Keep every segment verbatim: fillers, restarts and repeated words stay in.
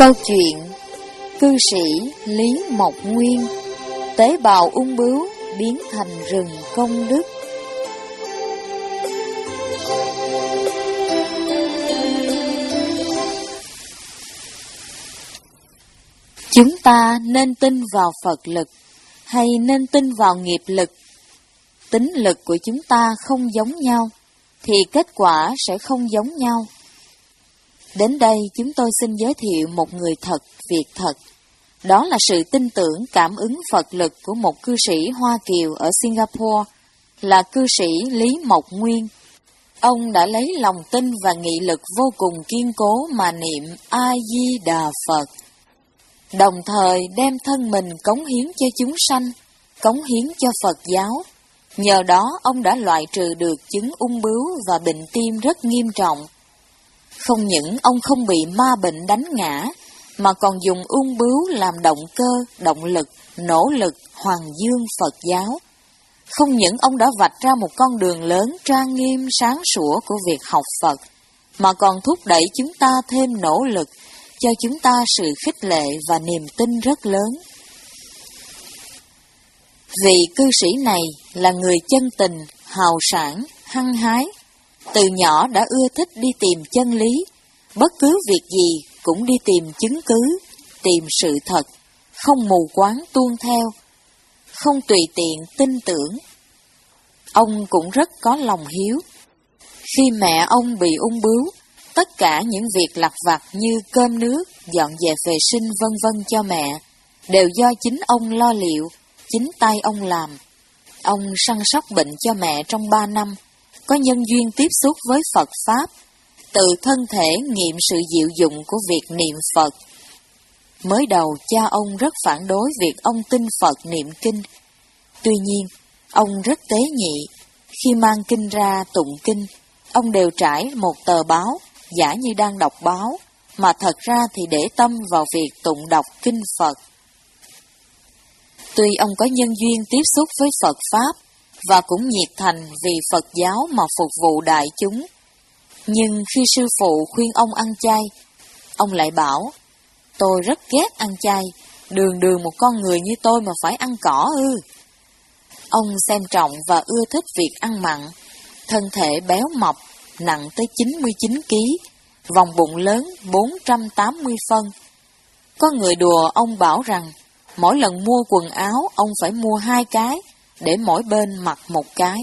Câu chuyện cư sĩ Lý Mộc Nguyên tế bào ung bướu biến thành rừng công đức. Chúng ta nên tin vào Phật lực hay nên tin vào nghiệp lực? Tính lực của chúng ta không giống nhau thì kết quả sẽ không giống nhau. Đến đây chúng tôi xin giới thiệu một người thật, việc thật. Đó là sự tin tưởng cảm ứng Phật lực của một cư sĩ Hoa Kiều ở Singapore, là cư sĩ Lý Mộc Nguyên. Ông đã lấy lòng tin và nghị lực vô cùng kiên cố mà niệm A-di-đà Phật, đồng thời đem thân mình cống hiến cho chúng sanh, cống hiến cho Phật giáo. Nhờ đó ông đã loại trừ được chứng ung bướu và bệnh tim rất nghiêm trọng. Không những ông không bị ma bệnh đánh ngã, mà còn dùng ung bướu làm động cơ, động lực, nỗ lực hoàng dương Phật giáo. Không những ông đã vạch ra một con đường lớn trang nghiêm sáng sủa của việc học Phật, mà còn thúc đẩy chúng ta thêm nỗ lực, cho chúng ta sự khích lệ và niềm tin rất lớn. Vị cư sĩ này là người chân tình, hào sảng, hăng hái. Từ nhỏ đã ưa thích đi tìm chân lý, bất cứ việc gì cũng đi tìm chứng cứ, tìm sự thật, không mù quáng tuân theo, không tùy tiện tin tưởng. Ông cũng rất có lòng hiếu. Khi mẹ ông bị ung bướu, tất cả những việc lặt vặt như cơm nước, dọn dẹp vệ sinh vân vân cho mẹ đều do chính ông lo liệu, chính tay ông làm. Ông săn sóc bệnh cho mẹ trong ba năm, có nhân duyên tiếp xúc với Phật Pháp, từ thân thể nghiệm sự diệu dụng của việc niệm Phật. Mới đầu cha ông rất phản đối việc ông tin Phật niệm kinh. Tuy nhiên, ông rất tế nhị. Khi mang kinh ra tụng kinh, ông đều trải một tờ báo, giả như đang đọc báo, mà thật ra thì để tâm vào việc tụng đọc kinh Phật. Tuy ông có nhân duyên tiếp xúc với Phật Pháp, và cũng nhiệt thành vì Phật giáo mà phục vụ đại chúng, nhưng khi sư phụ khuyên ông ăn chay, ông lại bảo: tôi rất ghét ăn chay, đường đường một con người như tôi mà phải ăn cỏ ư. Ông xem trọng và ưa thích việc ăn mặn, thân thể béo mập, nặng tới chín mươi chín ki lô gam, vòng bụng lớn bốn trăm tám mươi phân. Có người đùa ông bảo rằng mỗi lần mua quần áo ông phải mua hai cái, để mỗi bên mặc một cái.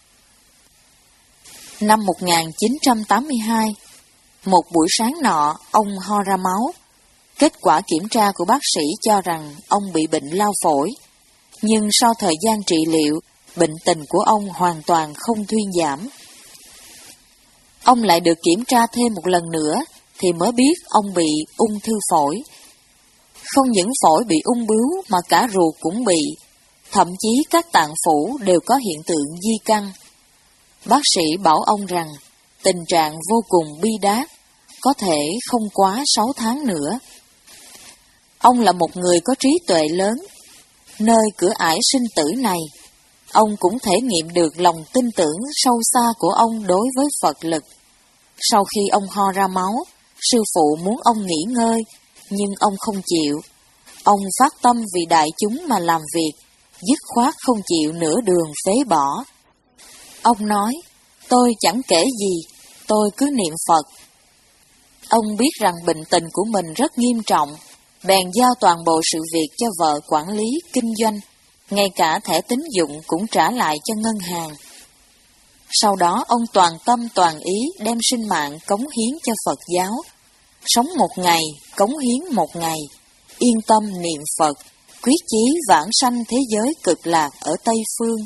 Năm một nghìn chín trăm tám mươi hai, một buổi sáng nọ, ông ho ra máu. Kết quả kiểm tra của bác sĩ cho rằng ông bị bệnh lao phổi. Nhưng sau thời gian trị liệu, bệnh tình của ông hoàn toàn không thuyên giảm. Ông lại được kiểm tra thêm một lần nữa, thì mới biết ông bị ung thư phổi. Không những phổi bị ung bướu mà cả ruột cũng bị. Thậm chí các tạng phủ đều có hiện tượng di căn. Bác sĩ bảo ông rằng tình trạng vô cùng bi đát, có thể không quá sáu tháng nữa. Ông là một người có trí tuệ lớn. Nơi cửa ải sinh tử này, ông cũng thể nghiệm được lòng tin tưởng sâu xa của ông đối với Phật lực. Sau khi ông ho ra máu, sư phụ muốn ông nghỉ ngơi, nhưng ông không chịu. Ông phát tâm vì đại chúng mà làm việc, dứt khoát không chịu nửa đường phế bỏ. Ông nói: tôi chẳng kể gì, tôi cứ niệm Phật. Ông biết rằng bệnh tình của mình rất nghiêm trọng, bèn giao toàn bộ sự việc cho vợ quản lý, kinh doanh, ngay cả thẻ tín dụng cũng trả lại cho ngân hàng. Sau đó ông toàn tâm toàn ý đem sinh mạng cống hiến cho Phật giáo. Sống một ngày, cống hiến một ngày, yên tâm niệm Phật, quyết chí vãng sanh thế giới cực lạc ở Tây Phương.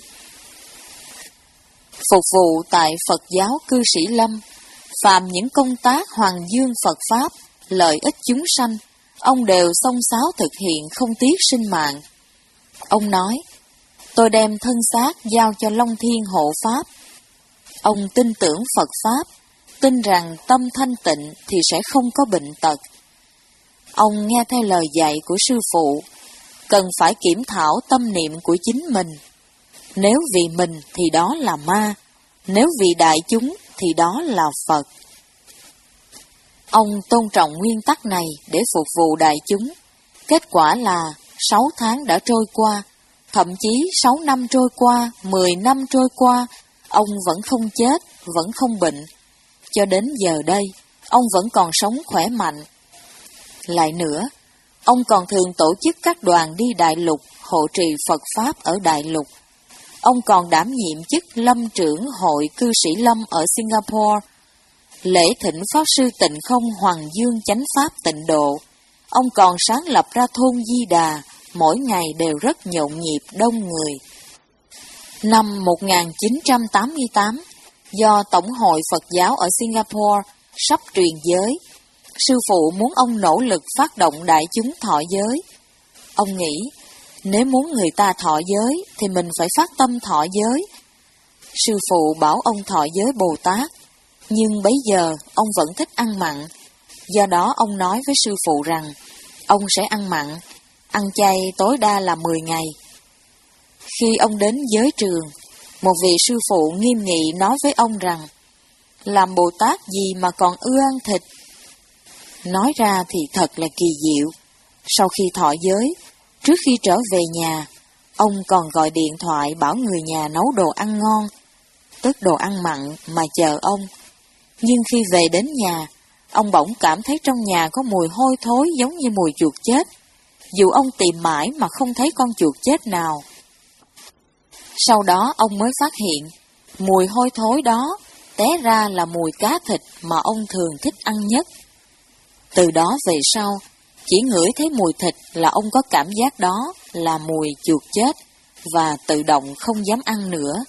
Phục vụ tại Phật giáo Cư Sĩ Lâm, phàm những công tác hoàng dương Phật Pháp, lợi ích chúng sanh, ông đều xông xáo thực hiện không tiếc sinh mạng. Ông nói: tôi đem thân xác giao cho Long Thiên hộ Pháp. Ông tin tưởng Phật Pháp, tin rằng tâm thanh tịnh thì sẽ không có bệnh tật. Ông nghe theo lời dạy của sư phụ, cần phải kiểm thảo tâm niệm của chính mình. Nếu vì mình thì đó là ma, nếu vì đại chúng thì đó là Phật. Ông tôn trọng nguyên tắc này để phục vụ đại chúng. Kết quả là sáu tháng đã trôi qua, thậm chí sáu năm trôi qua, mười năm trôi qua, ông vẫn không chết, vẫn không bệnh. Cho đến giờ đây, ông vẫn còn sống khỏe mạnh. Lại nữa, ông còn thường tổ chức các đoàn đi đại lục, hộ trì Phật Pháp ở đại lục. Ông còn đảm nhiệm chức lâm trưởng hội cư sĩ lâm ở Singapore. Lễ thỉnh Pháp Sư Tịnh Không Hoàng Dương Chánh Pháp Tịnh Độ. Ông còn sáng lập ra thôn Di Đà, mỗi ngày đều rất nhộn nhịp đông người. Năm một nghìn chín trăm tám mươi tám, do Tổng hội Phật giáo ở Singapore sắp truyền giới, sư phụ muốn ông nỗ lực phát động đại chúng thọ giới. Ông nghĩ, nếu muốn người ta thọ giới thì mình phải phát tâm thọ giới. Sư phụ bảo ông thọ giới Bồ Tát, nhưng bấy giờ ông vẫn thích ăn mặn. Do đó ông nói với sư phụ rằng, ông sẽ ăn mặn, ăn chay tối đa là mười ngày. Khi ông đến giới trường, một vị sư phụ nghiêm nghị nói với ông rằng, làm Bồ Tát gì mà còn ưa ăn thịt? Nói ra thì thật là kỳ diệu. Sau khi thọ giới, trước khi trở về nhà, ông còn gọi điện thoại bảo người nhà nấu đồ ăn ngon, tức đồ ăn mặn mà chờ ông. Nhưng khi về đến nhà, ông bỗng cảm thấy trong nhà có mùi hôi thối giống như mùi chuột chết, dù ông tìm mãi mà không thấy con chuột chết nào. Sau đó ông mới phát hiện, mùi hôi thối đó té ra là mùi cá thịt mà ông thường thích ăn nhất. Từ đó về sau, chỉ ngửi thấy mùi thịt là ông có cảm giác đó là mùi chuột chết và tự động không dám ăn nữa.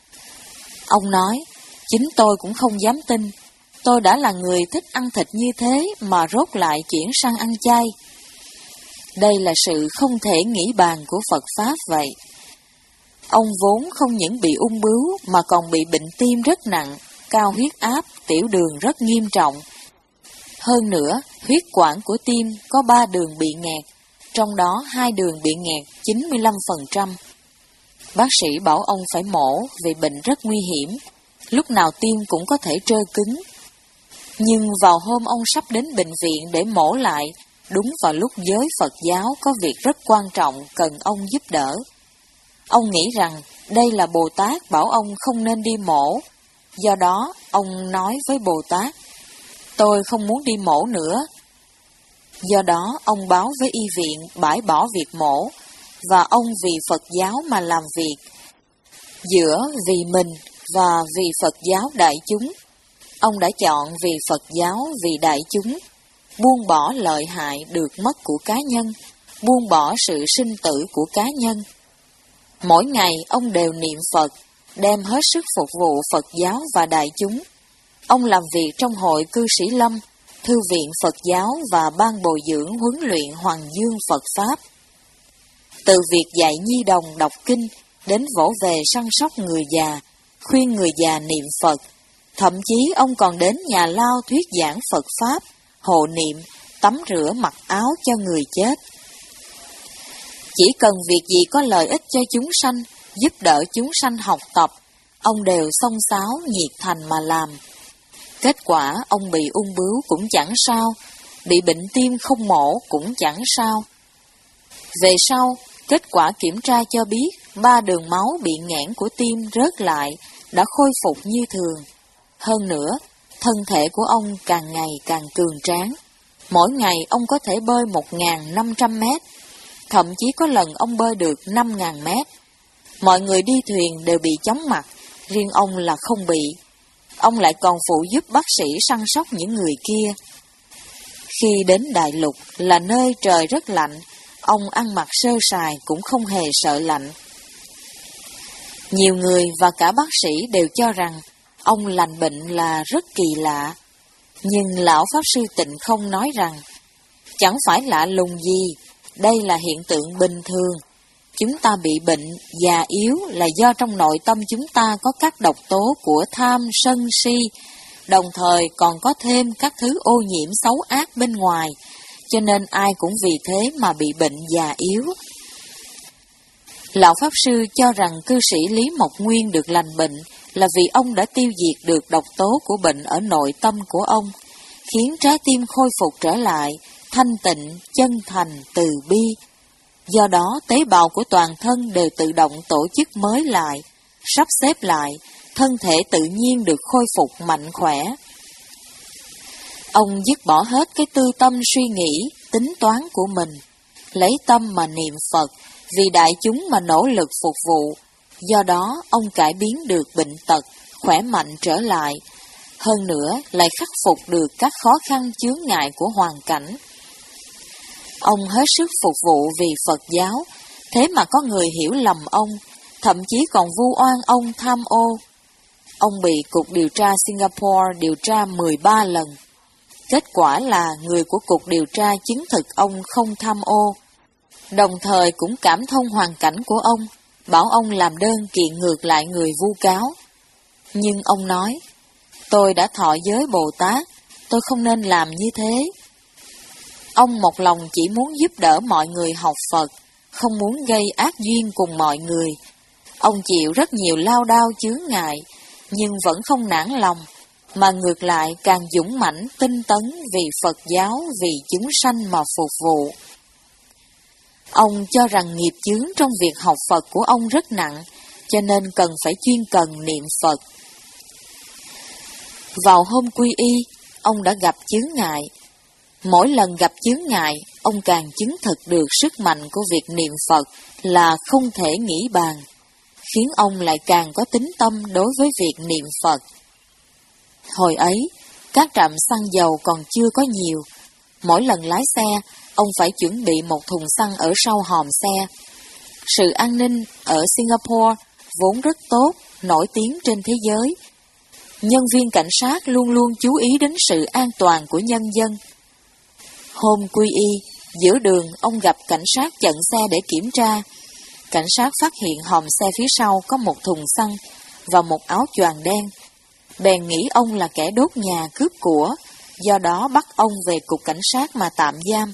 Ông nói, chính tôi cũng không dám tin, tôi đã là người thích ăn thịt như thế mà rốt lại chuyển sang ăn chay. Đây là sự không thể nghĩ bàn của Phật Pháp vậy. Ông vốn không những bị ung bướu mà còn bị bệnh tim rất nặng, cao huyết áp, tiểu đường rất nghiêm trọng. Hơn nữa, huyết quản của tim có ba đường bị nghẹt, trong đó hai đường bị nghẹt chín mươi lăm phần trăm. Bác sĩ bảo ông phải mổ vì bệnh rất nguy hiểm, lúc nào tim cũng có thể trơ cứng. Nhưng vào hôm ông sắp đến bệnh viện để mổ lại, đúng vào lúc giới Phật giáo có việc rất quan trọng cần ông giúp đỡ. Ông nghĩ rằng đây là Bồ Tát bảo ông không nên đi mổ, do đó ông nói với Bồ Tát, tôi không muốn đi mổ nữa. Do đó ông báo với y viện bãi bỏ việc mổ, và ông vì Phật giáo mà làm việc. Giữa vì mình và vì Phật giáo đại chúng, ông đã chọn vì Phật giáo vì đại chúng, buông bỏ lợi hại được mất của cá nhân, buông bỏ sự sinh tử của cá nhân. Mỗi ngày ông đều niệm Phật, đem hết sức phục vụ Phật giáo và đại chúng. Ông làm việc trong hội cư sĩ lâm, thư viện Phật giáo và ban bồi dưỡng huấn luyện Hoàng Dương Phật Pháp. Từ việc dạy nhi đồng đọc kinh đến vỗ về săn sóc người già, khuyên người già niệm Phật, thậm chí ông còn đến nhà lao thuyết giảng Phật Pháp, hộ niệm, tắm rửa mặc áo cho người chết. Chỉ cần việc gì có lợi ích cho chúng sanh, giúp đỡ chúng sanh học tập, ông đều xông xáo nhiệt thành mà làm. Kết quả ông bị ung bướu cũng chẳng sao, bị bệnh tim không mổ cũng chẳng sao. Về sau, kết quả kiểm tra cho biết ba đường máu bị nghẽn của tim rớt lại, đã khôi phục như thường. Hơn nữa, thân thể của ông càng ngày càng cường tráng. Mỗi ngày ông có thể bơi một nghìn năm trăm mét, thậm chí có lần ông bơi được năm nghìn mét. Mọi người đi thuyền đều bị chóng mặt, riêng ông là không bị. Ông lại còn phụ giúp bác sĩ săn sóc những người kia. Khi đến Đại Lục là nơi trời rất lạnh, ông ăn mặc sơ sài cũng không hề sợ lạnh. Nhiều người và cả bác sĩ đều cho rằng ông lành bệnh là rất kỳ lạ. Nhưng Lão Pháp Sư Tịnh Không nói rằng, chẳng phải lạ lùng gì, đây là hiện tượng bình thường. Chúng ta bị bệnh, già yếu là do trong nội tâm chúng ta có các độc tố của tham, sân, si, đồng thời còn có thêm các thứ ô nhiễm xấu ác bên ngoài, cho nên ai cũng vì thế mà bị bệnh già yếu. Lão Pháp Sư cho rằng cư sĩ Lý Mộc Nguyên được lành bệnh là vì ông đã tiêu diệt được độc tố của bệnh ở nội tâm của ông. khiến trái tim khôi phục trở lại, thanh tịnh, chân thành, từ bi. Do đó, tế bào của toàn thân đều tự động tổ chức mới lại, sắp xếp lại, thân thể tự nhiên được khôi phục mạnh khỏe. Ông dứt bỏ hết cái tư tâm suy nghĩ, tính toán của mình, lấy tâm mà niệm Phật, vì đại chúng mà nỗ lực phục vụ. Do đó, ông cải biến được bệnh tật, khỏe mạnh trở lại. Hơn nữa, lại khắc phục được các khó khăn chướng ngại của hoàn cảnh. Ông hết sức phục vụ vì Phật giáo, thế mà có người hiểu lầm ông, thậm chí còn vu oan ông tham ô. Ông bị Cục Điều tra Singapore điều tra mười ba lần. Kết quả là người của Cục Điều tra chứng thực ông không tham ô, đồng thời cũng cảm thông hoàn cảnh của ông, bảo ông làm đơn kiện ngược lại người vu cáo. Nhưng ông nói, tôi đã thọ giới Bồ Tát, tôi không nên làm như thế. Ông một lòng chỉ muốn giúp đỡ mọi người học Phật, không muốn gây ác duyên cùng mọi người. Ông chịu rất nhiều lao đao chướng ngại, nhưng vẫn không nản lòng, mà ngược lại càng dũng mãnh tinh tấn vì Phật giáo, vì chúng sanh mà phục vụ. Ông cho rằng nghiệp chướng trong việc học Phật của ông rất nặng, cho nên cần phải chuyên cần niệm Phật. Vào hôm quy y, ông đã gặp chướng ngại. Mỗi lần gặp chướng ngại, ông càng chứng thực được sức mạnh của việc niệm Phật là không thể nghĩ bàn, khiến ông lại càng có tín tâm đối với việc niệm Phật. Hồi ấy, các trạm xăng dầu còn chưa có nhiều. Mỗi lần lái xe, ông phải chuẩn bị một thùng xăng ở sau hòm xe. Sự an ninh ở Singapore vốn rất tốt, nổi tiếng trên thế giới. Nhân viên cảnh sát luôn luôn chú ý đến sự an toàn của nhân dân. Hôm quy y, giữa đường ông gặp cảnh sát chặn xe để kiểm tra. Cảnh sát phát hiện hòm xe phía sau có một thùng xăng và một áo choàng đen. Bèn nghĩ ông là kẻ đốt nhà cướp của, do đó bắt ông về cục cảnh sát mà tạm giam.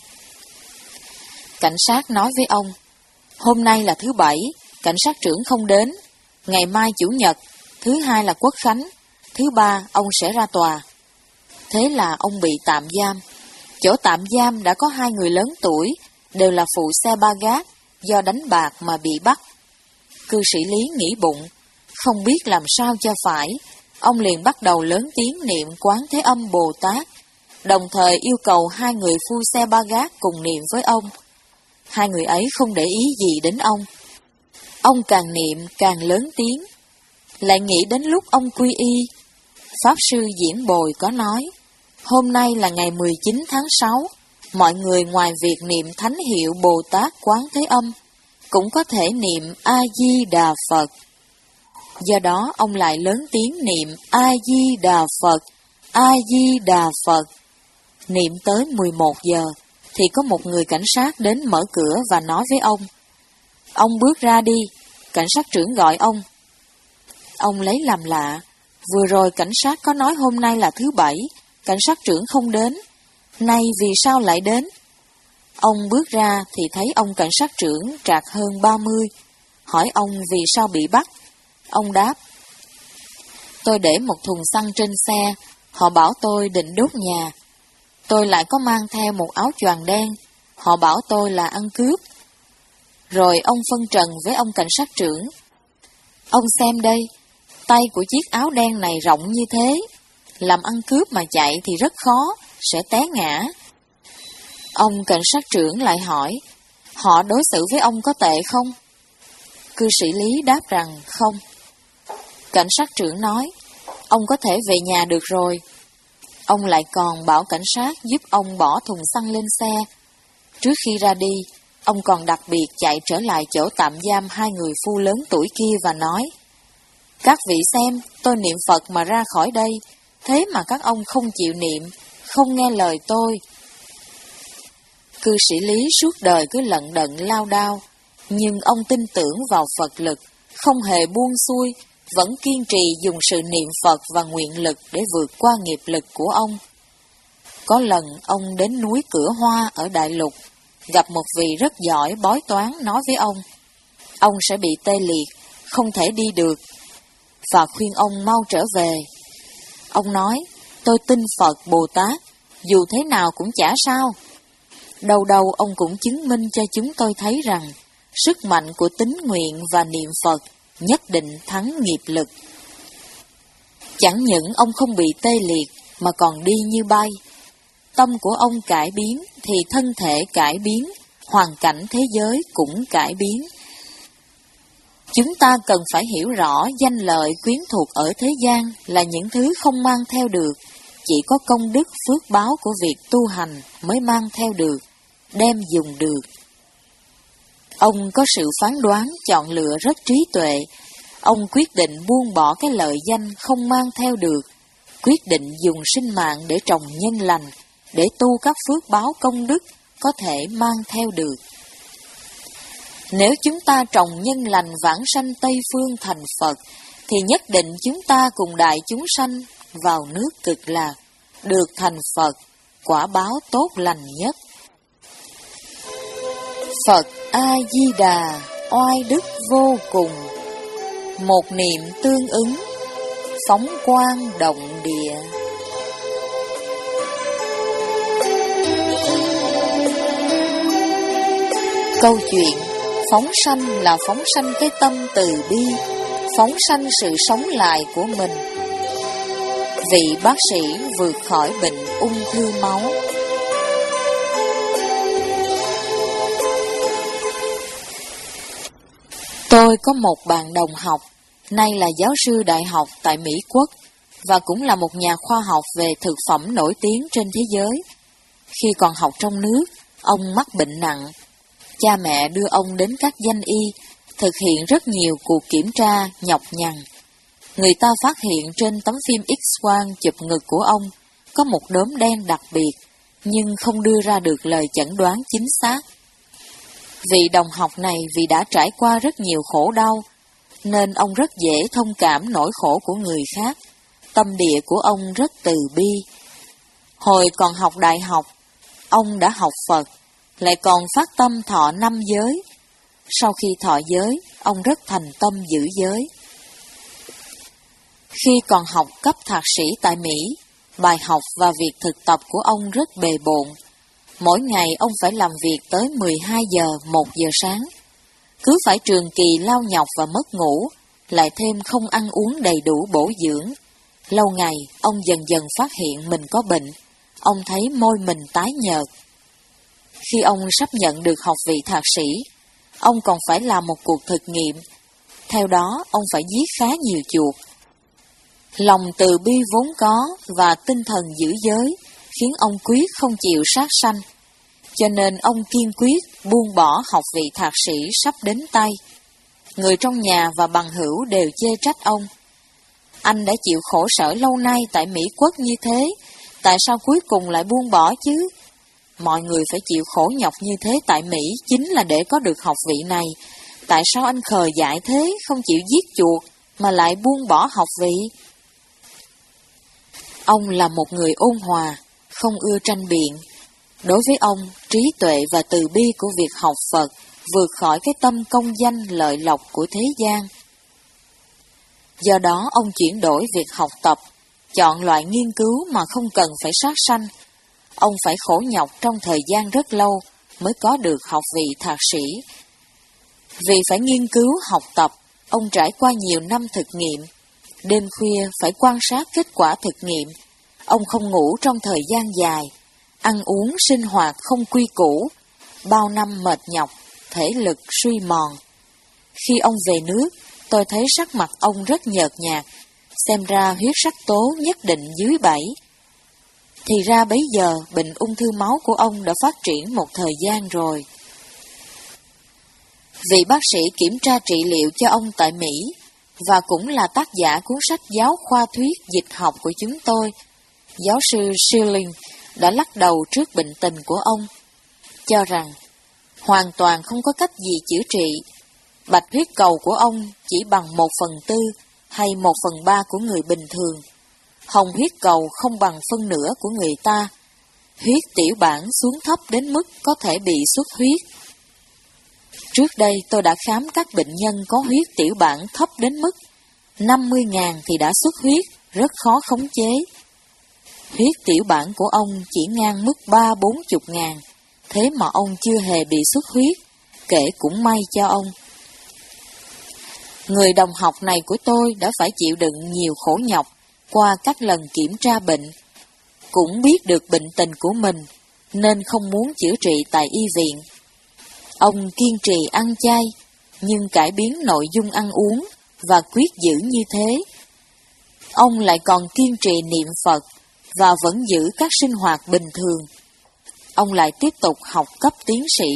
Cảnh sát nói với ông, hôm nay là thứ bảy, cảnh sát trưởng không đến, ngày mai chủ nhật, thứ hai là quốc khánh, thứ ba ông sẽ ra tòa. Thế là ông bị tạm giam. Chỗ tạm giam đã có hai người lớn tuổi, đều là phụ xe ba gác, do đánh bạc mà bị bắt. Cư sĩ Lý nghĩ bụng, không biết làm sao cho phải, ông liền bắt đầu lớn tiếng niệm Quán Thế Âm Bồ Tát, đồng thời yêu cầu hai người phu xe ba gác cùng niệm với ông. Hai người ấy không để ý gì đến ông. Ông càng niệm càng lớn tiếng. Lại nghĩ đến lúc ông quy y, Pháp Sư Diễn Bồi có nói, hôm nay là ngày mười chín tháng sáu, mọi người ngoài việc niệm thánh hiệu Bồ Tát Quán Thế Âm, cũng có thể niệm A-di-đà Phật. Do đó ông lại lớn tiếng niệm A-di-đà Phật, A-di-đà Phật. Niệm tới mười một giờ, thì có một người cảnh sát đến mở cửa và nói với ông, ông bước ra đi, cảnh sát trưởng gọi ông. Ông lấy làm lạ, vừa rồi cảnh sát có nói hôm nay là thứ bảy, cảnh sát trưởng không đến, nay vì sao lại đến? Ông bước ra thì thấy ông cảnh sát trưởng trạc hơn ba mươi, hỏi ông vì sao bị bắt. Ông đáp, tôi để một thùng xăng trên xe, họ bảo tôi định đốt nhà. Tôi lại có mang theo một áo choàng đen, họ bảo tôi là ăn cướp. Rồi ông phân trần với ông cảnh sát trưởng. Ông xem đây, tay của chiếc áo đen này rộng như thế, làm ăn cướp mà chạy thì rất khó, sẽ té ngã. Ông cảnh sát trưởng lại hỏi, họ đối xử với ông có tệ không? Cư sĩ Lý đáp rằng không. Cảnh sát trưởng nói, ông có thể về nhà được rồi. Ông lại còn bảo cảnh sát giúp ông bỏ thùng xăng lên xe. Trước khi ra đi, ông còn đặc biệt chạy trở lại chỗ tạm giam hai người phu lớn tuổi kia và nói, các vị xem, tôi niệm Phật mà ra khỏi đây, thế mà các ông không chịu niệm, không nghe lời tôi. Cư sĩ Lý suốt đời cứ lận đận lao đao, nhưng ông tin tưởng vào Phật lực, không hề buông xuôi, vẫn kiên trì dùng sự niệm Phật và nguyện lực để vượt qua nghiệp lực của ông. Có lần ông đến núi Cửa Hoa ở Đại Lục, gặp một vị rất giỏi bói toán nói với ông, ông sẽ bị tê liệt, không thể đi được, và khuyên ông mau trở về. Ông nói, tôi tin Phật Bồ Tát, dù thế nào cũng chả sao. Đâu đâu ông cũng chứng minh cho chúng tôi thấy rằng sức mạnh của tín nguyện và niệm Phật nhất định thắng nghiệp lực. Chẳng những ông không bị tê liệt mà còn đi như bay. Tâm của ông cải biến thì thân thể cải biến, hoàn cảnh thế giới cũng cải biến. Chúng ta cần phải hiểu rõ danh lợi quyến thuộc ở thế gian là những thứ không mang theo được, chỉ có công đức phước báo của việc tu hành mới mang theo được, đem dùng được. Ông có sự phán đoán chọn lựa rất trí tuệ. Ông quyết định buông bỏ cái lợi danh không mang theo được, quyết định dùng sinh mạng để trồng nhân lành, để tu các phước báo công đức có thể mang theo được. Nếu chúng ta trồng nhân lành vãng sanh Tây Phương thành Phật, thì nhất định chúng ta cùng đại chúng sanh vào nước Cực Lạc, được thành Phật, quả báo tốt lành nhất. Phật A-di-đà, oai đức vô cùng, một niệm tương ứng, phóng quang động địa. Câu chuyện phóng sanh là phóng sanh cái tâm từ bi, phóng sanh sự sống lại của mình. Vị bác sĩ vượt khỏi bệnh ung thư máu. Tôi có một bạn đồng học, nay là giáo sư đại học tại Mỹ Quốc, và cũng là một nhà khoa học về thực phẩm nổi tiếng trên thế giới. Khi còn học trong nước, ông mắc bệnh nặng. Cha mẹ đưa ông đến các danh y, thực hiện rất nhiều cuộc kiểm tra nhọc nhằn. Người ta phát hiện trên tấm phim X-quang chụp ngực của ông có một đốm đen đặc biệt, nhưng không đưa ra được lời chẩn đoán chính xác. Vị đồng học này vì đã trải qua rất nhiều khổ đau, nên ông rất dễ thông cảm nỗi khổ của người khác. Tâm địa của ông rất từ bi. Hồi còn học đại học, ông đã học Phật, lại còn phát tâm thọ năm giới. Sau khi thọ giới, ông rất thành tâm giữ giới. Khi còn học cấp thạc sĩ tại Mỹ, bài học và việc thực tập của ông rất bề bộn. Mỗi ngày ông phải làm việc tới mười hai giờ, một giờ sáng. Cứ phải trường kỳ lao nhọc và mất ngủ, lại thêm không ăn uống đầy đủ bổ dưỡng. Lâu ngày, ông dần dần phát hiện mình có bệnh. Ông thấy môi mình tái nhợt. Khi ông sắp nhận được học vị thạc sĩ, ông còn phải làm một cuộc thực nghiệm. Theo đó, ông phải giết khá nhiều chuột. Lòng từ bi vốn có và tinh thần giữ giới khiến ông quyết không chịu sát sanh. Cho nên ông kiên quyết buông bỏ học vị thạc sĩ sắp đến tay. Người trong nhà và bằng hữu đều chê trách ông. Anh đã chịu khổ sở lâu nay tại Mỹ Quốc như thế, tại sao cuối cùng lại buông bỏ chứ? Mọi người phải chịu khổ nhọc như thế tại Mỹ chính là để có được học vị này. Tại sao anh khờ dại thế, không chịu giết chuột mà lại buông bỏ học vị? Ông là một người ôn hòa, không ưa tranh biện. Đối với ông, trí tuệ và từ bi của việc học Phật vượt khỏi cái tâm công danh lợi lộc của thế gian. Do đó, ông chuyển đổi việc học tập, chọn loại nghiên cứu mà không cần phải sát sanh. Ông phải khổ nhọc trong thời gian rất lâu mới có được học vị thạc sĩ. Vì phải nghiên cứu học tập, ông trải qua nhiều năm thực nghiệm. Đêm khuya phải quan sát kết quả thực nghiệm. Ông không ngủ trong thời gian dài, ăn uống sinh hoạt không quy củ, bao năm mệt nhọc, thể lực suy mòn. Khi ông về nước, tôi thấy sắc mặt ông rất nhợt nhạt, xem ra huyết sắc tố nhất định dưới bảy. Thì ra bấy giờ bệnh ung thư máu của ông đã phát triển một thời gian rồi. Vị bác sĩ kiểm tra trị liệu cho ông tại Mỹ, và cũng là tác giả cuốn sách giáo khoa thuyết dịch học của chúng tôi, giáo sư Schilling đã lắc đầu trước bệnh tình của ông, cho rằng hoàn toàn không có cách gì chữa trị. Bạch huyết cầu của ông chỉ bằng một phần tư hay một phần ba của người bình thường. Hồng huyết cầu không bằng phân nửa của người ta. Huyết tiểu bản xuống thấp đến mức có thể bị xuất huyết. Trước đây tôi đã khám các bệnh nhân có huyết tiểu bản thấp đến mức năm mươi nghìn thì đã xuất huyết, rất khó khống chế. Huyết tiểu bản của ông chỉ ngang mức ba bốn chục ngàn, thế mà ông chưa hề bị xuất huyết, kể cũng may cho ông. Người đồng học này của tôi đã phải chịu đựng nhiều khổ nhọc qua các lần kiểm tra bệnh, cũng biết được bệnh tình của mình, nên không muốn chữa trị tại y viện. Ông kiên trì ăn chay, nhưng cải biến nội dung ăn uống và quyết giữ như thế. Ông lại còn kiên trì niệm Phật và vẫn giữ các sinh hoạt bình thường. Ông lại tiếp tục học cấp tiến sĩ.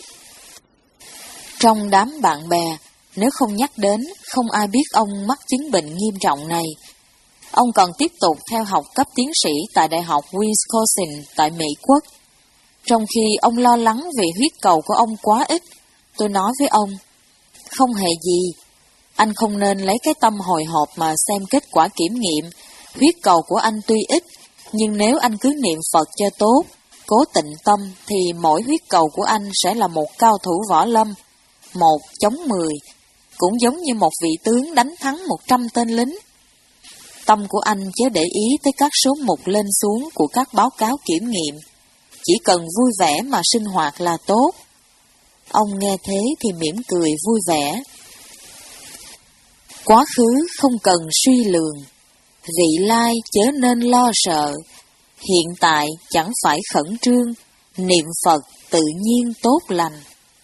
Trong đám bạn bè, nếu không nhắc đến, không ai biết ông mắc chứng bệnh nghiêm trọng này. Ông còn tiếp tục theo học cấp tiến sĩ tại Đại học Wisconsin tại Mỹ Quốc. Trong khi ông lo lắng vì huyết cầu của ông quá ít, tôi nói với ông, không hề gì, anh không nên lấy cái tâm hồi hộp mà xem kết quả kiểm nghiệm. Huyết cầu của anh tuy ít, nhưng nếu anh cứ niệm Phật cho tốt, cố tịnh tâm, thì mỗi huyết cầu của anh sẽ là một cao thủ võ lâm, một chống mười, cũng giống như một vị tướng đánh thắng một trăm tên lính. Tâm của anh chớ để ý tới các số mục lên xuống của các báo cáo kiểm nghiệm, chỉ cần vui vẻ mà sinh hoạt là tốt. Ông nghe thế thì mỉm cười vui vẻ. Quá khứ không cần suy lường, vị lai chớ nên lo sợ, hiện tại chẳng phải khẩn trương, niệm Phật tự nhiên tốt lành.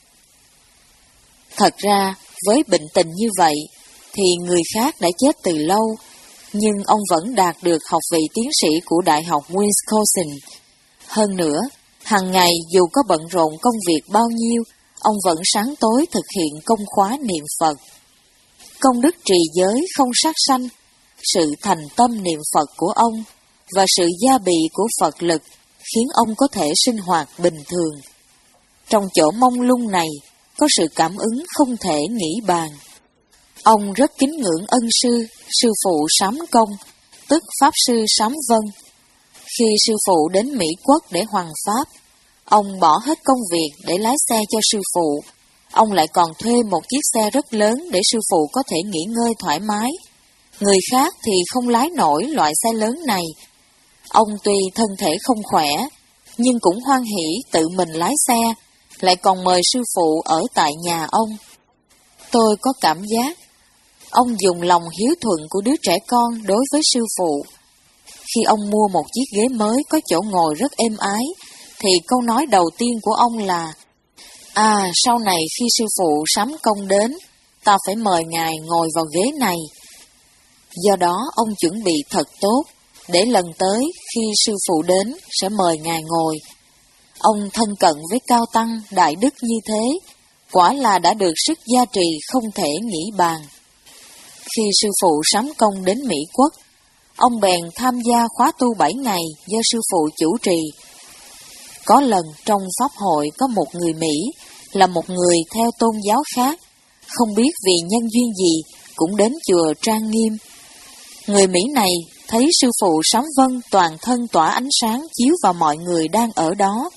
Thật ra, với bệnh tình như vậy, thì người khác đã chết từ lâu, nhưng ông vẫn đạt được học vị tiến sĩ của Đại học Wisconsin. Hơn nữa, hàng ngày dù có bận rộn công việc bao nhiêu, ông vẫn sáng tối thực hiện công khóa niệm Phật. Công đức trì giới không sát sanh, sự thành tâm niệm Phật của ông và sự gia bị của Phật lực khiến ông có thể sinh hoạt bình thường. Trong chỗ mông lung này, có sự cảm ứng không thể nghĩ bàn. Ông rất kính ngưỡng ân sư, sư phụ Sám Công, tức Pháp sư Sám Vân. Khi sư phụ đến Mỹ Quốc để hoằng pháp, ông bỏ hết công việc để lái xe cho sư phụ. Ông lại còn thuê một chiếc xe rất lớn để sư phụ có thể nghỉ ngơi thoải mái. Người khác thì không lái nổi loại xe lớn này. Ông tuy thân thể không khỏe, nhưng cũng hoan hỉ tự mình lái xe, lại còn mời sư phụ ở tại nhà ông. Tôi có cảm giác, ông dùng lòng hiếu thuận của đứa trẻ con đối với sư phụ. Khi ông mua một chiếc ghế mới có chỗ ngồi rất êm ái, thì câu nói đầu tiên của ông là, à, sau này khi sư phụ Sám Công đến, ta phải mời ngài ngồi vào ghế này. Do đó, ông chuẩn bị thật tốt, để lần tới khi sư phụ đến sẽ mời ngài ngồi. Ông thân cận với cao tăng, đại đức như thế, quả là đã được sức gia trì không thể nghĩ bàn. Khi sư phụ Sám Công đến Mỹ Quốc, ông bèn tham gia khóa tu bảy ngày do sư phụ chủ trì. Có lần trong pháp hội có một người Mỹ, là một người theo tôn giáo khác, không biết vì nhân duyên gì, cũng đến chùa trang nghiêm. Người Mỹ này thấy sư phụ Sám Vân toàn thân tỏa ánh sáng chiếu vào mọi người đang ở đó.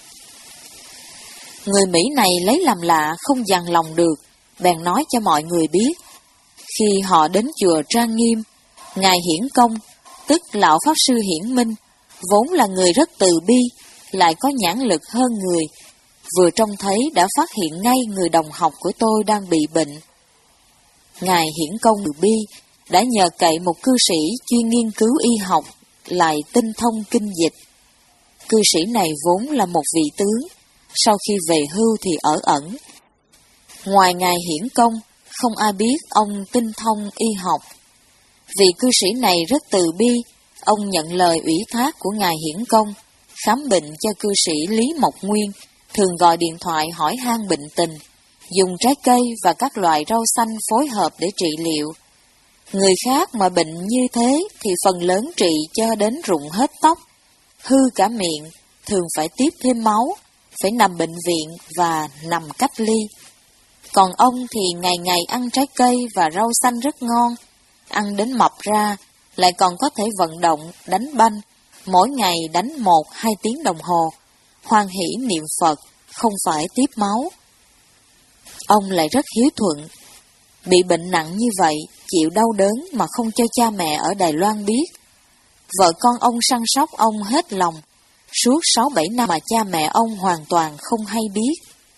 Người Mỹ này lấy làm lạ không dằn lòng được, bèn nói cho mọi người biết. Khi họ đến chùa trang nghiêm, Ngài Hiển Công, tức Lão Pháp Sư Hiển Minh, vốn là người rất từ bi, lại có nhãn lực hơn người, vừa trông thấy đã phát hiện ngay người đồng học của tôi đang bị bệnh. Ngài Hiển Công từ bi đã nhờ cậy một cư sĩ chuyên nghiên cứu y học, lại tinh thông kinh dịch. Cư sĩ này vốn là một vị tướng, sau khi về hưu thì ở ẩn. Ngoài Ngài Hiển Công, không ai biết ông tinh thông y học. Vị cư sĩ này rất từ bi, ông nhận lời ủy thác của Ngài Hiển Công, khám bệnh cho cư sĩ Lý Mộc Nguyên, thường gọi điện thoại hỏi han bệnh tình, dùng trái cây và các loại rau xanh phối hợp để trị liệu. Người khác mà bệnh như thế thì phần lớn trị cho đến rụng hết tóc, hư cả miệng, thường phải tiếp thêm máu, phải nằm bệnh viện và nằm cách ly. Còn ông thì ngày ngày ăn trái cây và rau xanh rất ngon, ăn đến mập ra, lại còn có thể vận động, đánh banh, mỗi ngày đánh một hai tiếng đồng hồ, hoan hỷ niệm Phật, không phải tiếp máu. Ông lại rất hiếu thuận. Bị bệnh nặng như vậy, chịu đau đớn mà không cho cha mẹ ở Đài Loan biết. Vợ con ông săn sóc ông hết lòng, suốt sáu bảy năm mà cha mẹ ông hoàn toàn không hay biết.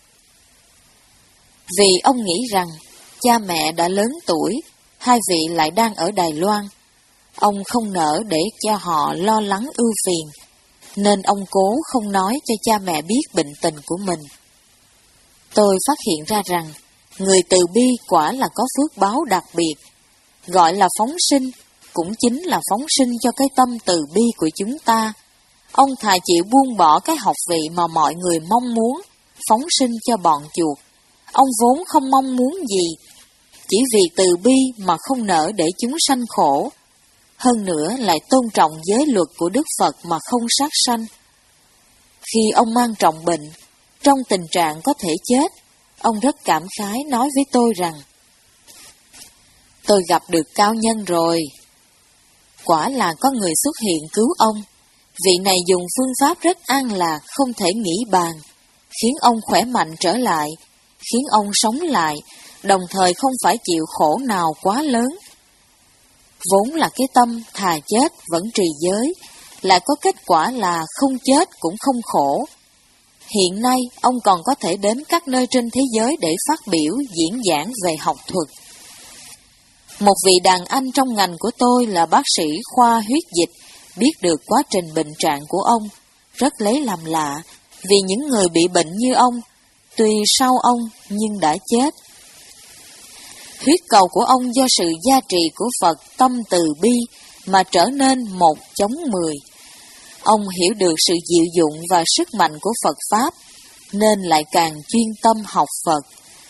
Vì ông nghĩ rằng cha mẹ đã lớn tuổi, hai vị lại đang ở Đài Loan, ông không nỡ để cho họ lo lắng ưu phiền, nên ông cố không nói cho cha mẹ biết bệnh tình của mình. Tôi phát hiện ra rằng, người từ bi quả là có phước báo đặc biệt, gọi là phóng sinh, cũng chính là phóng sinh cho cái tâm từ bi của chúng ta. Ông thà chịu buông bỏ cái học vị mà mọi người mong muốn, phóng sinh cho bọn chuột. Ông vốn không mong muốn gì, chỉ vì từ bi mà không nỡ để chúng sanh khổ. Hơn nữa lại tôn trọng giới luật của Đức Phật mà không sát sanh. Khi ông mang trọng bệnh, trong tình trạng có thể chết, ông rất cảm khái nói với tôi rằng, tôi gặp được cao nhân rồi. Quả là có người xuất hiện cứu ông. Vị này dùng phương pháp rất an lạc, không thể nghĩ bàn, khiến ông khỏe mạnh trở lại, khiến ông sống lại, đồng thời không phải chịu khổ nào quá lớn. Vốn là cái tâm thà chết vẫn trì giới, lại có kết quả là không chết cũng không khổ. Hiện nay, ông còn có thể đến các nơi trên thế giới để phát biểu, diễn giảng về học thuật. Một vị đàn anh trong ngành của tôi là bác sĩ khoa huyết dịch, biết được quá trình bệnh trạng của ông, rất lấy làm lạ, vì những người bị bệnh như ông, tuy sau ông nhưng đã chết. Huyết cầu của ông do sự gia trì của Phật tâm từ bi mà trở nên một chống mười. Ông hiểu được sự diệu dụng và sức mạnh của Phật Pháp, nên lại càng chuyên tâm học Phật.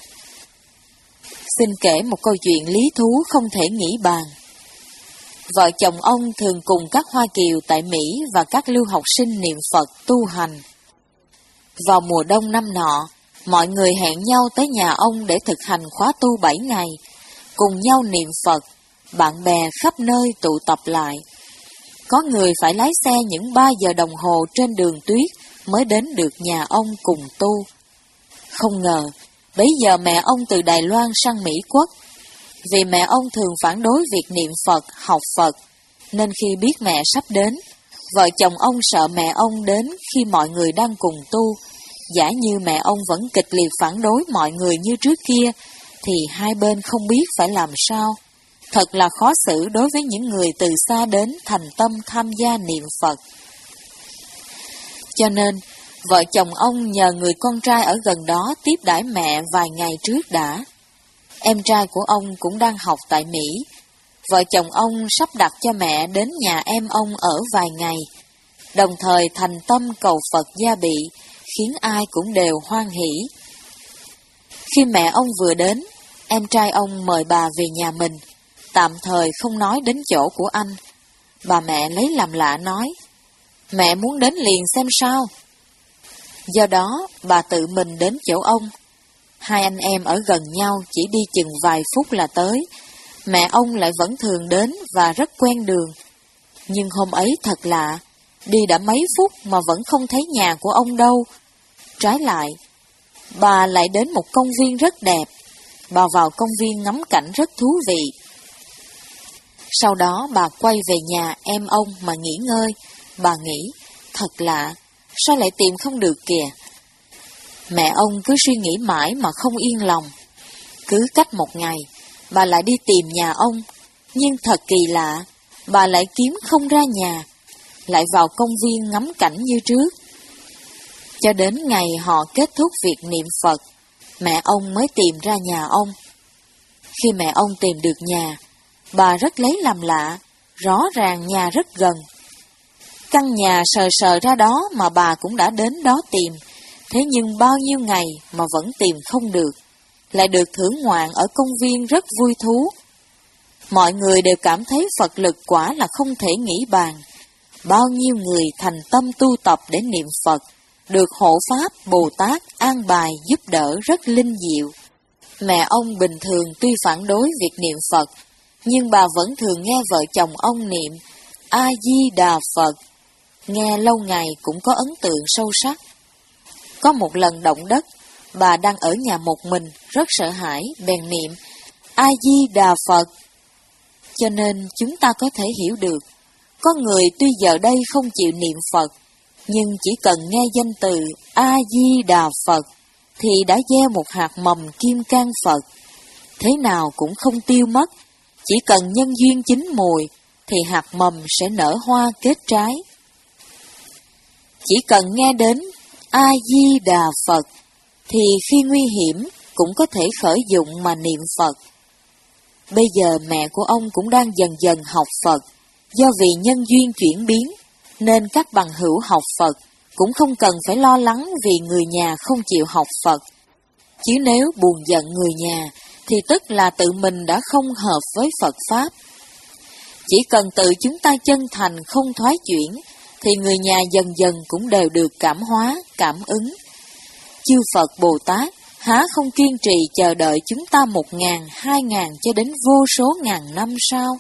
Xin kể một câu chuyện lý thú không thể nghĩ bàn. Vợ chồng ông thường cùng các Hoa Kiều tại Mỹ và các lưu học sinh niệm Phật tu hành. Vào mùa đông năm nọ, mọi người hẹn nhau tới nhà ông để thực hành khóa tu bảy ngày, cùng nhau niệm Phật, bạn bè khắp nơi tụ tập lại. Có người phải lái xe những ba giờ đồng hồ trên đường tuyết mới đến được nhà ông cùng tu. Không ngờ, bấy giờ mẹ ông từ Đài Loan sang Mỹ Quốc. Vì mẹ ông thường phản đối việc niệm Phật, học Phật, nên khi biết mẹ sắp đến, vợ chồng ông sợ mẹ ông đến khi mọi người đang cùng tu. Giả như mẹ ông vẫn kịch liệt phản đối mọi người như trước kia, thì hai bên không biết phải làm sao. Thật là khó xử đối với những người từ xa đến thành tâm tham gia niệm Phật. Cho nên, vợ chồng ông nhờ người con trai ở gần đó tiếp đãi mẹ vài ngày trước đã. Em trai của ông cũng đang học tại Mỹ. Vợ chồng ông sắp đặt cho mẹ đến nhà em ông ở vài ngày, đồng thời thành tâm cầu Phật gia bị, khiến ai cũng đều hoan hỷ. Khi mẹ ông vừa đến, em trai ông mời bà về nhà mình, tạm thời không nói đến chỗ của anh. Bà mẹ lấy làm lạ nói, mẹ muốn đến liền xem sao. Do đó, bà tự mình đến chỗ ông. Hai anh em ở gần nhau chỉ đi chừng vài phút là tới. Mẹ ông lại vẫn thường đến và rất quen đường. Nhưng hôm ấy thật lạ, đi đã mấy phút mà vẫn không thấy nhà của ông đâu. Trái lại, bà lại đến một công viên rất đẹp. Bà vào công viên ngắm cảnh rất thú vị. Sau đó bà quay về nhà em ông mà nghỉ ngơi. Bà nghĩ, thật lạ, sao lại tìm không được kìa. Mẹ ông cứ suy nghĩ mãi mà không yên lòng. Cứ cách một ngày, bà lại đi tìm nhà ông. Nhưng thật kỳ lạ, bà lại kiếm không ra nhà, lại vào công viên ngắm cảnh như trước. Cho đến ngày họ kết thúc việc niệm Phật, mẹ ông mới tìm ra nhà ông. Khi mẹ ông tìm được nhà, bà rất lấy làm lạ, rõ ràng nhà rất gần. Căn nhà sờ sờ ra đó mà bà cũng đã đến đó tìm, thế nhưng bao nhiêu ngày mà vẫn tìm không được, lại được thưởng ngoạn ở công viên rất vui thú. Mọi người đều cảm thấy Phật lực quả là không thể nghĩ bàn. Bao nhiêu người thành tâm tu tập để niệm Phật, được hộ Pháp, Bồ Tát, an bài, giúp đỡ rất linh diệu. Mẹ ông bình thường tuy phản đối việc niệm Phật, nhưng bà vẫn thường nghe vợ chồng ông niệm A-di-đà Phật. Nghe lâu ngày cũng có ấn tượng sâu sắc. Có một lần động đất, bà đang ở nhà một mình, rất sợ hãi, bèn niệm A-di-đà Phật. Cho nên chúng ta có thể hiểu được, Có người tuy giờ đây không chịu niệm Phật, nhưng chỉ cần nghe danh từ A-di-đà Phật thì đã gieo một hạt mầm kim cang Phật. Thế nào cũng không tiêu mất, chỉ cần nhân duyên chín mùi thì hạt mầm sẽ nở hoa kết trái. Chỉ cần nghe đến A-di-đà Phật thì khi nguy hiểm cũng có thể khởi dụng mà niệm Phật. Bây giờ mẹ của ông cũng đang dần dần học Phật. Do vì nhân duyên chuyển biến, nên các bằng hữu học Phật cũng không cần phải lo lắng vì người nhà không chịu học Phật. Chứ nếu buồn giận người nhà, thì tức là tự mình đã không hợp với Phật Pháp. Chỉ cần tự chúng ta chân thành không thoái chuyển, thì người nhà dần dần cũng đều được cảm hóa, cảm ứng. Chư Phật Bồ Tát há không kiên trì chờ đợi chúng ta một ngàn, hai ngàn cho đến vô số ngàn năm sao?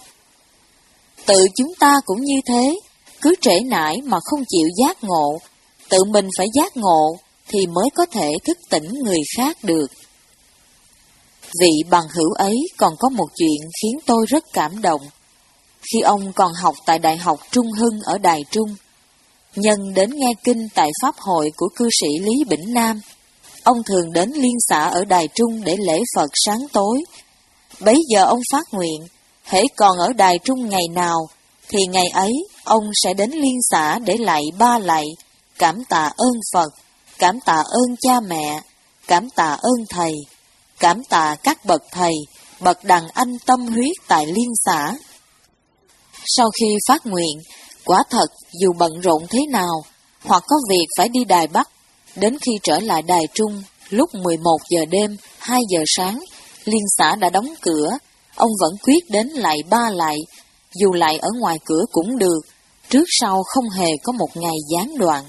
Tự chúng ta cũng như thế, cứ trễ nải mà không chịu giác ngộ, tự mình phải giác ngộ thì mới có thể thức tỉnh người khác được. Vị bằng hữu ấy còn có một chuyện khiến tôi rất cảm động. Khi ông còn học tại Đại học Trung Hưng ở Đài Trung, nhân đến nghe kinh tại Pháp hội của cư sĩ Lý Bỉnh Nam, ông thường đến liên xã ở Đài Trung để lễ Phật sáng tối. Bấy giờ ông phát nguyện, hễ còn ở Đài Trung ngày nào, thì ngày ấy ông sẽ đến liên xã để lạy ba lạy, cảm tạ ơn Phật, cảm tạ ơn cha mẹ, cảm tạ ơn thầy, cảm tạ các bậc thầy, bậc đàn anh tâm huyết tại liên xã. Sau khi phát nguyện, quả thật dù bận rộn thế nào, hoặc có việc phải đi Đài Bắc, đến khi trở lại Đài Trung, lúc mười một giờ đêm, hai giờ sáng, liên xã đã đóng cửa, ông vẫn quyết đến lạy ba lạy, dù lạy ở ngoài cửa cũng được, trước sau không hề có một ngày gián đoạn.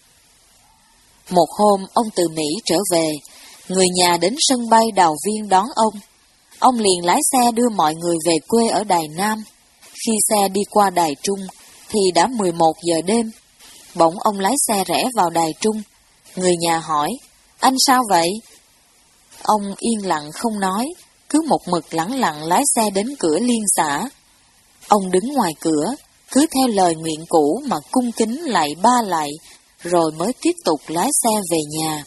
Một hôm ông từ Mỹ trở về, người nhà đến sân bay Đào Viên đón ông. Ông liền lái xe đưa mọi người về quê ở Đài Nam. Khi xe đi qua Đài Trung thì đã mười một giờ đêm. Bỗng ông lái xe rẽ vào Đài Trung. Người nhà hỏi, anh sao vậy? Ông yên lặng không nói, cứ một mực lẳng lặng lái xe đến cửa liên xã. Ông đứng ngoài cửa, cứ theo lời nguyện cũ mà cung kính lạy ba lạy, rồi mới tiếp tục lái xe về nhà.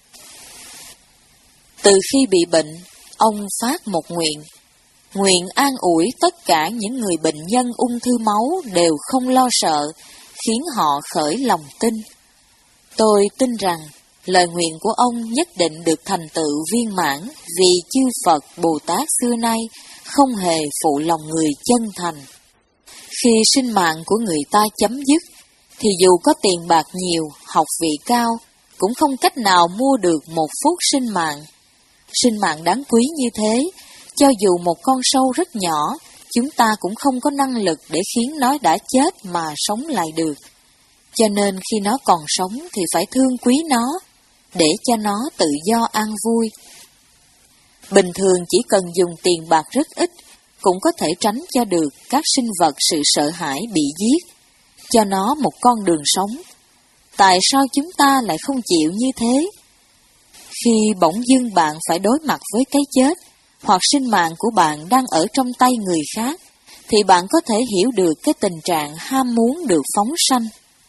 Từ khi bị bệnh, ông phát một nguyện. Nguyện an ủi tất cả những người bệnh nhân ung thư máu đều không lo sợ, khiến họ khởi lòng tin. Tôi tin rằng lời nguyện của ông nhất định được thành tựu viên mãn vì chư Phật Bồ Tát xưa nay không hề phụ lòng người chân thành. Khi sinh mạng của người ta chấm dứt, thì dù có tiền bạc nhiều, học vị cao, cũng không cách nào mua được một phút sinh mạng. Sinh mạng đáng quý như thế, cho dù một con sâu rất nhỏ, chúng ta cũng không có năng lực để khiến nó đã chết mà sống lại được. Cho nên khi nó còn sống thì phải thương quý nó, để cho nó tự do an vui. Bình thường chỉ cần dùng tiền bạc rất ít, cũng có thể tránh cho được các sinh vật sự sợ hãi bị giết, cho nó một con đường sống. Tại sao chúng ta lại không chịu như thế? Khi bỗng dưng bạn phải đối mặt với cái chết, hoặc sinh mạng của bạn đang ở trong tay người khác, thì bạn có thể hiểu được cái tình trạng ham muốn được phóng sanh.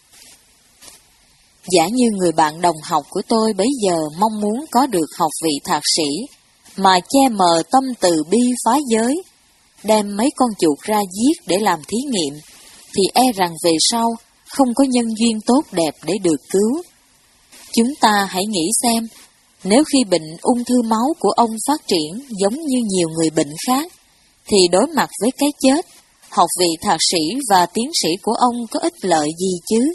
Giả như người bạn đồng học của tôi bấy giờ mong muốn có được học vị thạc sĩ, mà che mờ tâm từ bi phá giới, đem mấy con chuột ra giết để làm thí nghiệm, thì e rằng về sau không có nhân duyên tốt đẹp để được cứu. Chúng ta hãy nghĩ xem, nếu khi bệnh ung thư máu của ông phát triển giống như nhiều người bệnh khác, thì đối mặt với cái chết, học vị thạc sĩ và tiến sĩ của ông có ích lợi gì chứ?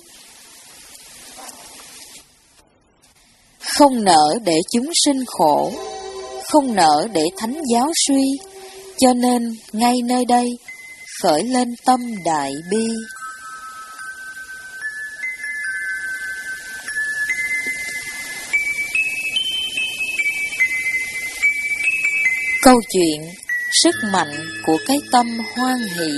Không nỡ để chúng sinh khổ, không nỡ để thánh giáo suy, cho nên ngay nơi đây khởi lên tâm đại bi. Câu chuyện sức mạnh của cái tâm hoan hỷ.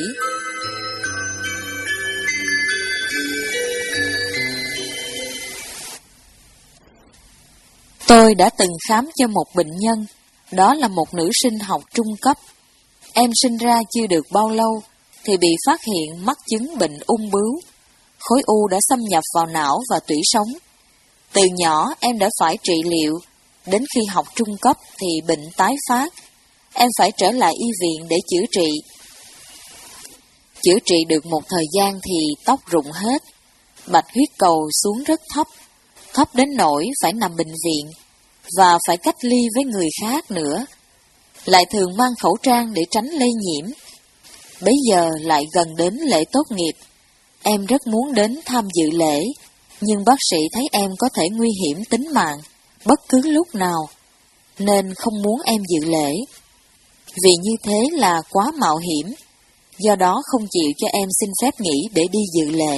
Tôi đã từng khám cho một bệnh nhân, đó là một nữ sinh học trung cấp. Em sinh ra chưa được bao lâu, thì bị phát hiện mắc chứng bệnh ung bướu. Khối u đã xâm nhập vào não và tủy sống. Từ nhỏ em đã phải trị liệu, đến khi học trung cấp thì bệnh tái phát. Em phải trở lại y viện để chữa trị. Chữa trị được một thời gian thì tóc rụng hết, bạch huyết cầu xuống rất thấp, thấp đến nỗi phải nằm bệnh viện, và phải cách ly với người khác nữa. Lại thường mang khẩu trang để tránh lây nhiễm. Bấy giờ lại gần đến lễ tốt nghiệp. Em rất muốn đến tham dự lễ, nhưng bác sĩ thấy em có thể nguy hiểm tính mạng bất cứ lúc nào, nên không muốn em dự lễ. Vì như thế là quá mạo hiểm, do đó không chịu cho em xin phép nghỉ để đi dự lễ.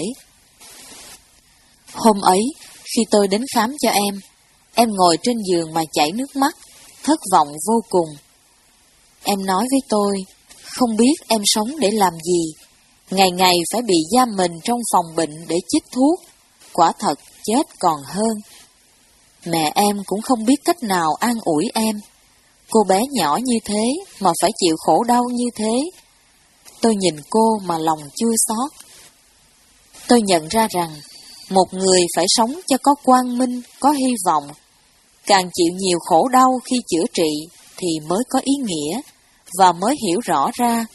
Hôm ấy, khi tôi đến khám cho em, em ngồi trên giường mà chảy nước mắt, thất vọng vô cùng. Em nói với tôi, không biết em sống để làm gì, ngày ngày phải bị giam mình trong phòng bệnh để chích thuốc, quả thật chết còn hơn. Mẹ em cũng không biết cách nào an ủi em. Cô bé nhỏ như thế mà phải chịu khổ đau như thế. Tôi nhìn cô mà lòng chua xót. Tôi nhận ra rằng, một người phải sống cho có quang minh, có hy vọng. Càng chịu nhiều khổ đau khi chữa trị thì mới có ý nghĩa và mới hiểu rõ ra.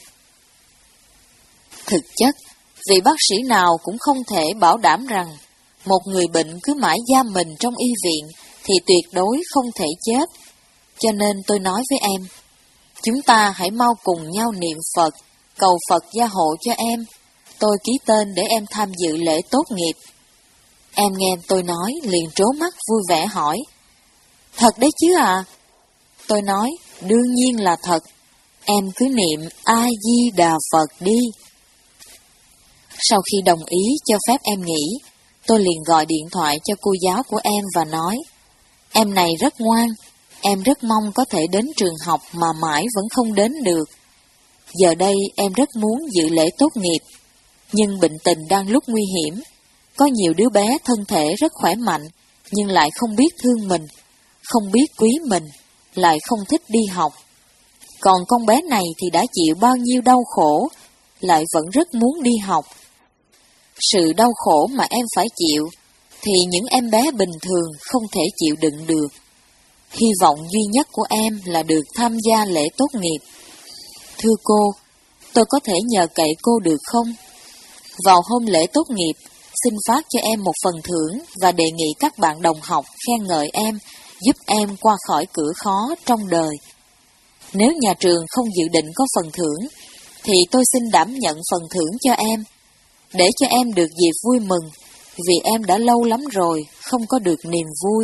Thực chất, vị bác sĩ nào cũng không thể bảo đảm rằng một người bệnh cứ mãi giam mình trong y viện thì tuyệt đối không thể chết. Cho nên tôi nói với em, chúng ta hãy mau cùng nhau niệm Phật, cầu Phật gia hộ cho em. Tôi ký tên để em tham dự lễ tốt nghiệp. Em nghe tôi nói liền trố mắt vui vẻ hỏi, thật đấy chứ à? Tôi nói, đương nhiên là thật. Em cứ niệm A-di-đà Phật đi. Sau khi đồng ý cho phép em nghỉ, tôi liền gọi điện thoại cho cô giáo của em và nói, em này rất ngoan, em rất mong có thể đến trường học mà mãi vẫn không đến được. Giờ đây em rất muốn dự lễ tốt nghiệp, nhưng bệnh tình đang lúc nguy hiểm. Có nhiều đứa bé thân thể rất khỏe mạnh, nhưng lại không biết thương mình, không biết quý mình, lại không thích đi học. Còn con bé này thì đã chịu bao nhiêu đau khổ, lại vẫn rất muốn đi học. Sự đau khổ mà em phải chịu, thì những em bé bình thường không thể chịu đựng được. Hy vọng duy nhất của em là được tham gia lễ tốt nghiệp. Thưa cô, tôi có thể nhờ cậy cô được không? Vào hôm lễ tốt nghiệp, xin phát cho em một phần thưởng và đề nghị các bạn đồng học khen ngợi em, giúp em qua khỏi cửa khó trong đời. Nếu nhà trường không dự định có phần thưởng, thì tôi xin đảm nhận phần thưởng cho em, để cho em được dịp vui mừng, vì em đã lâu lắm rồi không có được niềm vui.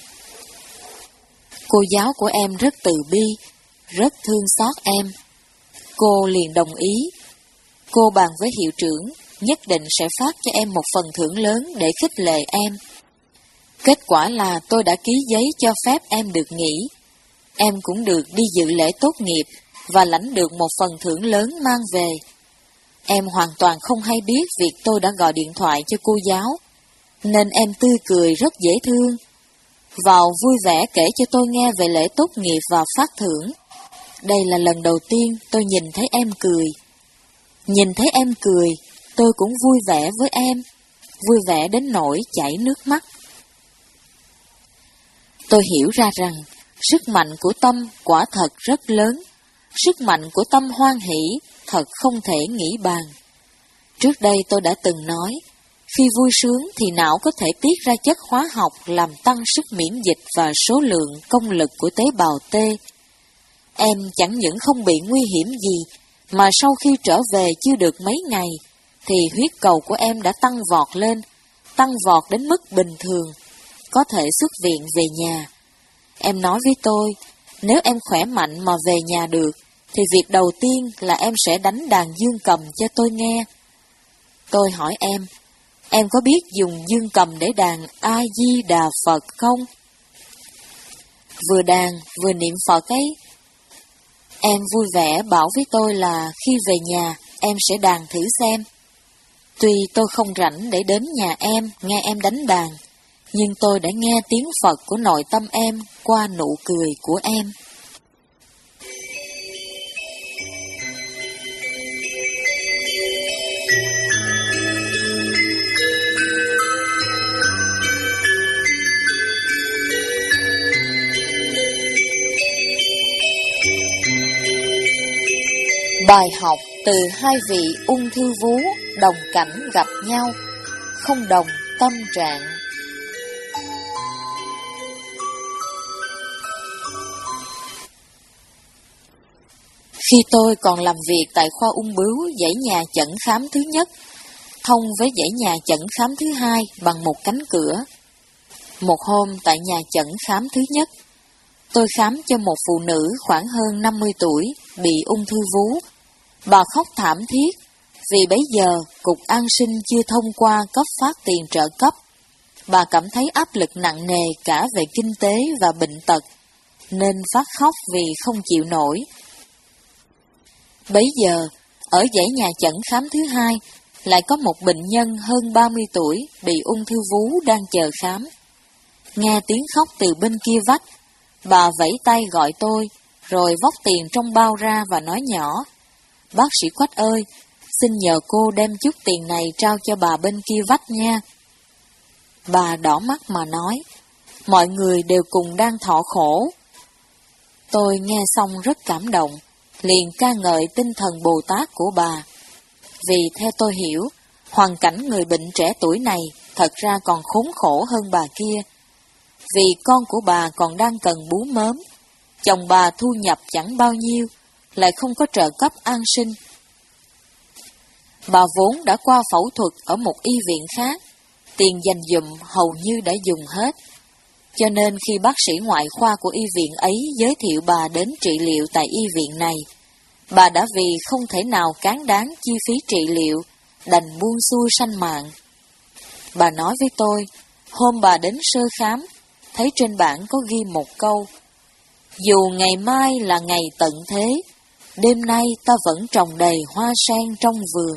Cô giáo của em rất từ bi, rất thương xót em. Cô liền đồng ý. Cô bàn với hiệu trưởng, nhất định sẽ phát cho em một phần thưởng lớn để khích lệ em. Kết quả là tôi đã ký giấy cho phép em được nghỉ. Em cũng được đi dự lễ tốt nghiệp và lãnh được một phần thưởng lớn mang về. Em hoàn toàn không hay biết việc tôi đã gọi điện thoại cho cô giáo, nên em tươi cười rất dễ thương. Vào vui vẻ kể cho tôi nghe về lễ tốt nghiệp và phát thưởng. Đây là lần đầu tiên tôi nhìn thấy em cười. Nhìn thấy em cười, tôi cũng vui vẻ với em, vui vẻ đến nỗi chảy nước mắt. Tôi hiểu ra rằng, sức mạnh của tâm quả thật rất lớn, sức mạnh của tâm hoan hỷ thật không thể nghĩ bàn. Trước đây tôi đã từng nói, khi vui sướng thì não có thể tiết ra chất hóa học làm tăng sức miễn dịch và số lượng công lực của tế bào T. Em chẳng những không bị nguy hiểm gì, mà sau khi trở về chưa được mấy ngày, thì huyết cầu của em đã tăng vọt lên, tăng vọt đến mức bình thường, có thể xuất viện về nhà. Em nói với tôi, nếu em khỏe mạnh mà về nhà được, thì việc đầu tiên là em sẽ đánh đàn dương cầm cho tôi nghe. Tôi hỏi em, em có biết dùng dương cầm để đàn A-di-đà Phật không? Vừa đàn, vừa niệm Phật ấy. Em vui vẻ bảo với tôi là khi về nhà, em sẽ đàn thử xem. Tuy tôi không rảnh để đến nhà em, nghe em đánh đàn, nhưng tôi đã nghe tiếng Phật của nội tâm em qua nụ cười của em. Bài học từ hai vị ung thư vú đồng cảnh gặp nhau, không đồng tâm trạng. Khi tôi còn làm việc tại khoa ung bướu dãy nhà chẩn khám thứ nhất, thông với dãy nhà chẩn khám thứ hai bằng một cánh cửa. Một hôm tại nhà chẩn khám thứ nhất, tôi khám cho một phụ nữ khoảng hơn năm mươi tuổi bị ung thư vú. Bà khóc thảm thiết vì bấy giờ Cục An sinh chưa thông qua cấp phát tiền trợ cấp. Bà cảm thấy áp lực nặng nề cả về kinh tế và bệnh tật, nên phát khóc vì không chịu nổi. Bấy giờ, ở dãy nhà chẩn khám thứ hai, lại có một bệnh nhân hơn ba mươi tuổi bị ung thư vú đang chờ khám. Nghe tiếng khóc từ bên kia vách, bà vẫy tay gọi tôi, rồi vóc tiền trong bao ra và nói nhỏ: "Bác sĩ Quách ơi, xin nhờ cô đem chút tiền này trao cho bà bên kia vách nha." Bà đỏ mắt mà nói: "Mọi người đều cùng đang thọ khổ." Tôi nghe xong rất cảm động, liền ca ngợi tinh thần Bồ Tát của bà. Vì theo tôi hiểu, hoàn cảnh người bệnh trẻ tuổi này thật ra còn khốn khổ hơn bà kia. Vì con của bà còn đang cần bú mớm, chồng bà thu nhập chẳng bao nhiêu, lại không có trợ cấp an sinh. Bà vốn đã qua phẫu thuật ở một y viện khác, tiền dành dụm hầu như đã dùng hết. Cho nên khi bác sĩ ngoại khoa của y viện ấy giới thiệu bà đến trị liệu tại y viện này, bà đã vì không thể nào cán đáng chi phí trị liệu, đành buông xuôi sanh mạng. Bà nói với tôi, hôm bà đến sơ khám, thấy trên bảng có ghi một câu: "Dù ngày mai là ngày tận thế, đêm nay ta vẫn trồng đầy hoa sen trong vườn."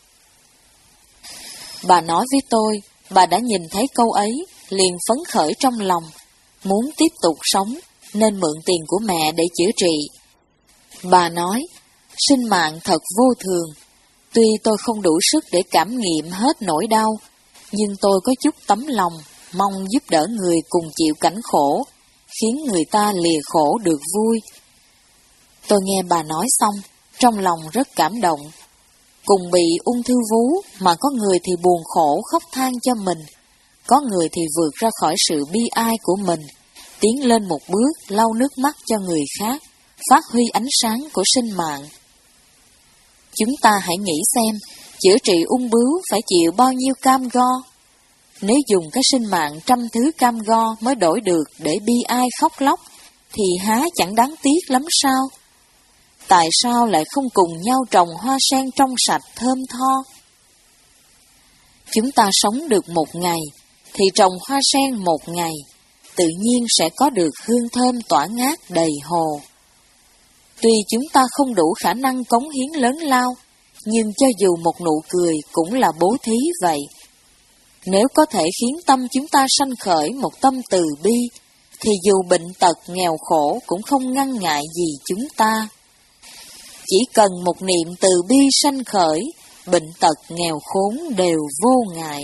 Bà nói với tôi, bà đã nhìn thấy câu ấy, liền phấn khởi trong lòng, muốn tiếp tục sống, nên mượn tiền của mẹ để chữa trị. Bà nói, sinh mạng thật vô thường, tuy tôi không đủ sức để cảm nghiệm hết nỗi đau, nhưng tôi có chút tấm lòng, mong giúp đỡ người cùng chịu cảnh khổ, khiến người ta lìa khổ được vui. Tôi nghe bà nói xong, trong lòng rất cảm động. Cùng bị ung thư vú mà có người thì buồn khổ khóc than cho mình, có người thì vượt ra khỏi sự bi ai của mình, tiến lên một bước lau nước mắt cho người khác, phát huy ánh sáng của sinh mạng. Chúng ta hãy nghĩ xem, chữa trị ung bướu phải chịu bao nhiêu cam go. Nếu dùng cái sinh mạng trăm thứ cam go mới đổi được để bi ai khóc lóc, thì há chẳng đáng tiếc lắm sao? Tại sao lại không cùng nhau trồng hoa sen trong sạch thơm tho? Chúng ta sống được một ngày, thì trồng hoa sen một ngày, tự nhiên sẽ có được hương thơm tỏa ngát đầy hồ. Tuy chúng ta không đủ khả năng cống hiến lớn lao, nhưng cho dù một nụ cười cũng là bố thí vậy. Nếu có thể khiến tâm chúng ta sanh khởi một tâm từ bi, thì dù bệnh tật nghèo khổ cũng không ngăn ngại gì chúng ta. Chỉ cần một niệm từ bi sanh khởi, bệnh tật nghèo khốn đều vô ngại.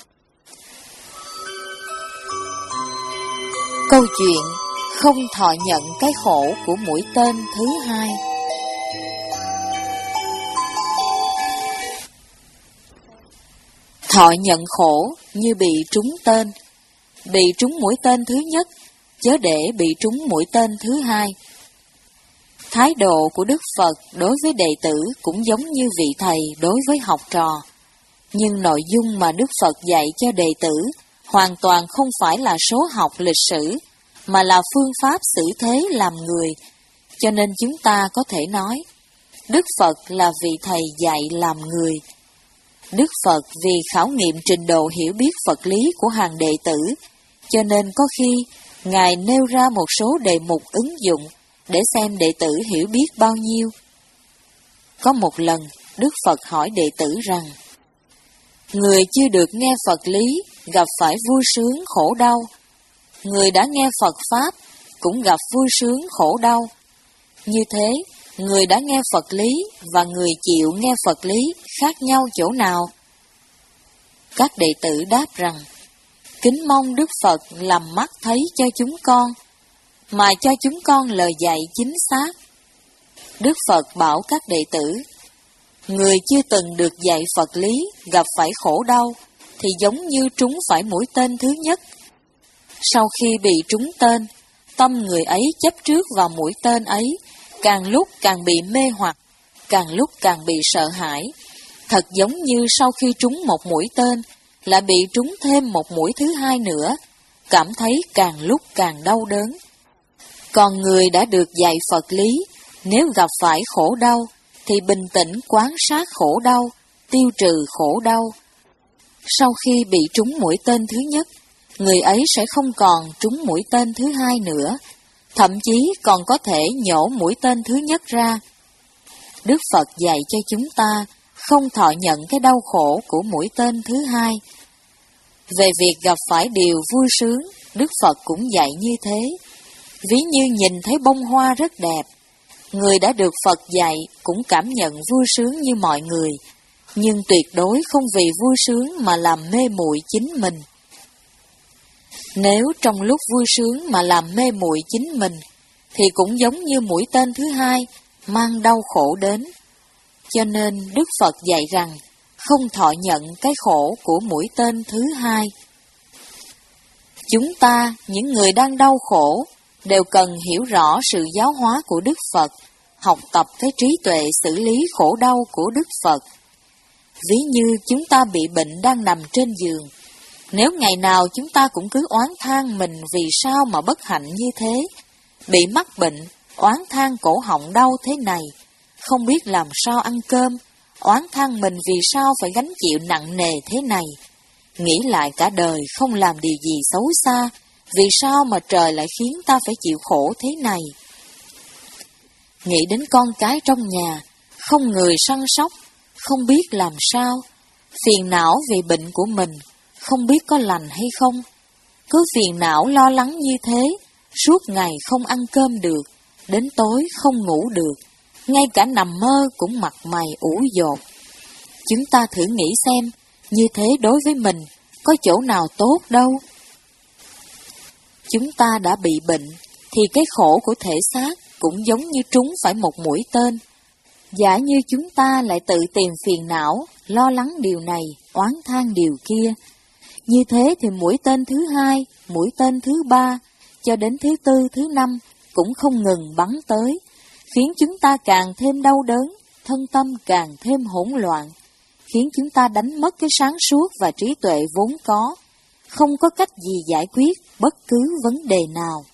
Câu chuyện không thọ nhận cái khổ của mũi tên thứ hai. Thọ nhận khổ như bị trúng tên. Bị trúng mũi tên thứ nhất, chớ để bị trúng mũi tên thứ hai. Thái độ của Đức Phật đối với đệ tử cũng giống như vị thầy đối với học trò. Nhưng nội dung mà Đức Phật dạy cho đệ tử hoàn toàn không phải là số học lịch sử, mà là phương pháp xử thế làm người. Cho nên chúng ta có thể nói, Đức Phật là vị thầy dạy làm người. Đức Phật vì khảo nghiệm trình độ hiểu biết Phật lý của hàng đệ tử, cho nên có khi Ngài nêu ra một số đề mục ứng dụng để xem đệ tử hiểu biết bao nhiêu. Có một lần, Đức Phật hỏi đệ tử rằng, người chưa được nghe Phật lý gặp phải vui sướng khổ đau, người đã nghe Phật Pháp cũng gặp vui sướng khổ đau. Như thế, người đã nghe Phật lý và người chịu nghe Phật lý khác nhau chỗ nào? Các đệ tử đáp rằng, kính mong Đức Phật làm mắt thấy cho chúng con, mà cho chúng con lời dạy chính xác. Đức Phật bảo các đệ tử, người chưa từng được dạy Phật lý gặp phải khổ đau thì giống như trúng phải mũi tên thứ nhất. Sau khi bị trúng tên, tâm người ấy chấp trước vào mũi tên ấy, càng lúc càng bị mê hoặc, càng lúc càng bị sợ hãi. Thật giống như sau khi trúng một mũi tên, lại bị trúng thêm một mũi thứ hai nữa, cảm thấy càng lúc càng đau đớn. Còn người đã được dạy Phật lý, nếu gặp phải khổ đau, thì bình tĩnh quán sát khổ đau, tiêu trừ khổ đau. Sau khi bị trúng mũi tên thứ nhất, người ấy sẽ không còn trúng mũi tên thứ hai nữa, thậm chí còn có thể nhổ mũi tên thứ nhất ra. Đức Phật dạy cho chúng ta không thọ nhận cái đau khổ của mũi tên thứ hai. Về việc gặp phải điều vui sướng, Đức Phật cũng dạy như thế. Ví như nhìn thấy bông hoa rất đẹp, người đã được Phật dạy cũng cảm nhận vui sướng như mọi người, nhưng tuyệt đối không vì vui sướng mà làm mê muội chính mình. Nếu trong lúc vui sướng mà làm mê muội chính mình, thì cũng giống như mũi tên thứ hai, mang đau khổ đến. Cho nên Đức Phật dạy rằng, không thọ nhận cái khổ của mũi tên thứ hai. Chúng ta, những người đang đau khổ, đều cần hiểu rõ sự giáo hóa của Đức Phật, học tập cái trí tuệ xử lý khổ đau của Đức Phật. Ví như chúng ta bị bệnh đang nằm trên giường, nếu ngày nào chúng ta cũng cứ oán than mình vì sao mà bất hạnh như thế, bị mắc bệnh, oán than cổ họng đau thế này, không biết làm sao ăn cơm, oán than mình vì sao phải gánh chịu nặng nề thế này, nghĩ lại cả đời không làm điều gì xấu xa, vì sao mà trời lại khiến ta phải chịu khổ thế này. Nghĩ đến con cái trong nhà, không người săn sóc, không biết làm sao, phiền não vì bệnh của mình, không biết có lành hay không. Cứ phiền não lo lắng như thế, suốt ngày không ăn cơm được, đến tối không ngủ được, ngay cả nằm mơ cũng mặt mày ủ dột. Chúng ta thử nghĩ xem, như thế đối với mình, có chỗ nào tốt đâu. Chúng ta đã bị bệnh, thì cái khổ của thể xác cũng giống như trúng phải một mũi tên. Giả như chúng ta lại tự tìm phiền não, lo lắng điều này, oán than điều kia. Như thế thì mũi tên thứ hai, mũi tên thứ ba, cho đến thứ tư, thứ năm cũng không ngừng bắn tới, khiến chúng ta càng thêm đau đớn, thân tâm càng thêm hỗn loạn, khiến chúng ta đánh mất cái sáng suốt và trí tuệ vốn có, không có cách gì giải quyết bất cứ vấn đề nào.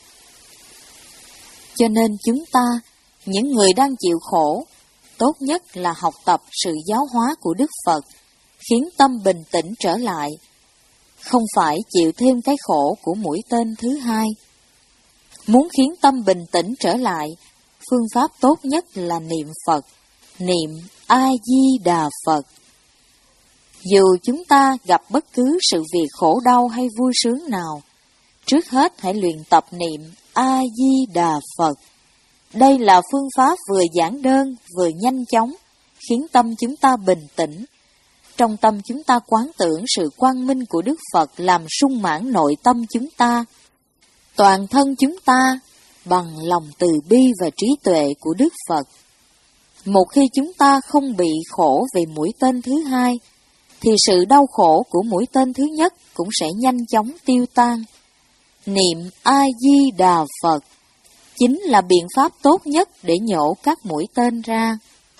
Cho nên chúng ta, những người đang chịu khổ, tốt nhất là học tập sự giáo hóa của Đức Phật, khiến tâm bình tĩnh trở lại, không phải chịu thêm cái khổ của mũi tên thứ hai. Muốn khiến tâm bình tĩnh trở lại, phương pháp tốt nhất là niệm Phật, niệm A-di-đà Phật. Dù chúng ta gặp bất cứ sự việc khổ đau hay vui sướng nào, trước hết hãy luyện tập niệm A-di-đà Phật. Đây là phương pháp vừa giản đơn, vừa nhanh chóng, khiến tâm chúng ta bình tĩnh. Trong tâm chúng ta quán tưởng sự quang minh của Đức Phật làm sung mãn nội tâm chúng ta. Toàn thân chúng ta bằng lòng từ bi và trí tuệ của Đức Phật. Một khi chúng ta không bị khổ về mũi tên thứ hai, thì sự đau khổ của mũi tên thứ nhất cũng sẽ nhanh chóng tiêu tan. Niệm A-di-đà Phật chính là biện pháp tốt nhất để nhổ các mũi tên ra.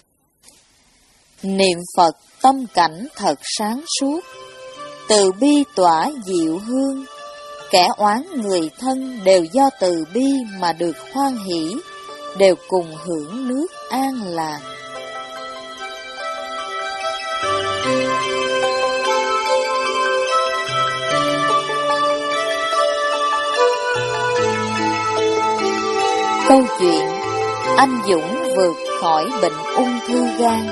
Niệm Phật tâm cảnh thật sáng suốt, từ bi tỏa diệu hương, kẻ oán người thân đều do từ bi mà được hoan hỷ, đều cùng hưởng nước an lạc. Câu chuyện anh Dũng vượt khỏi bệnh ung thư gan.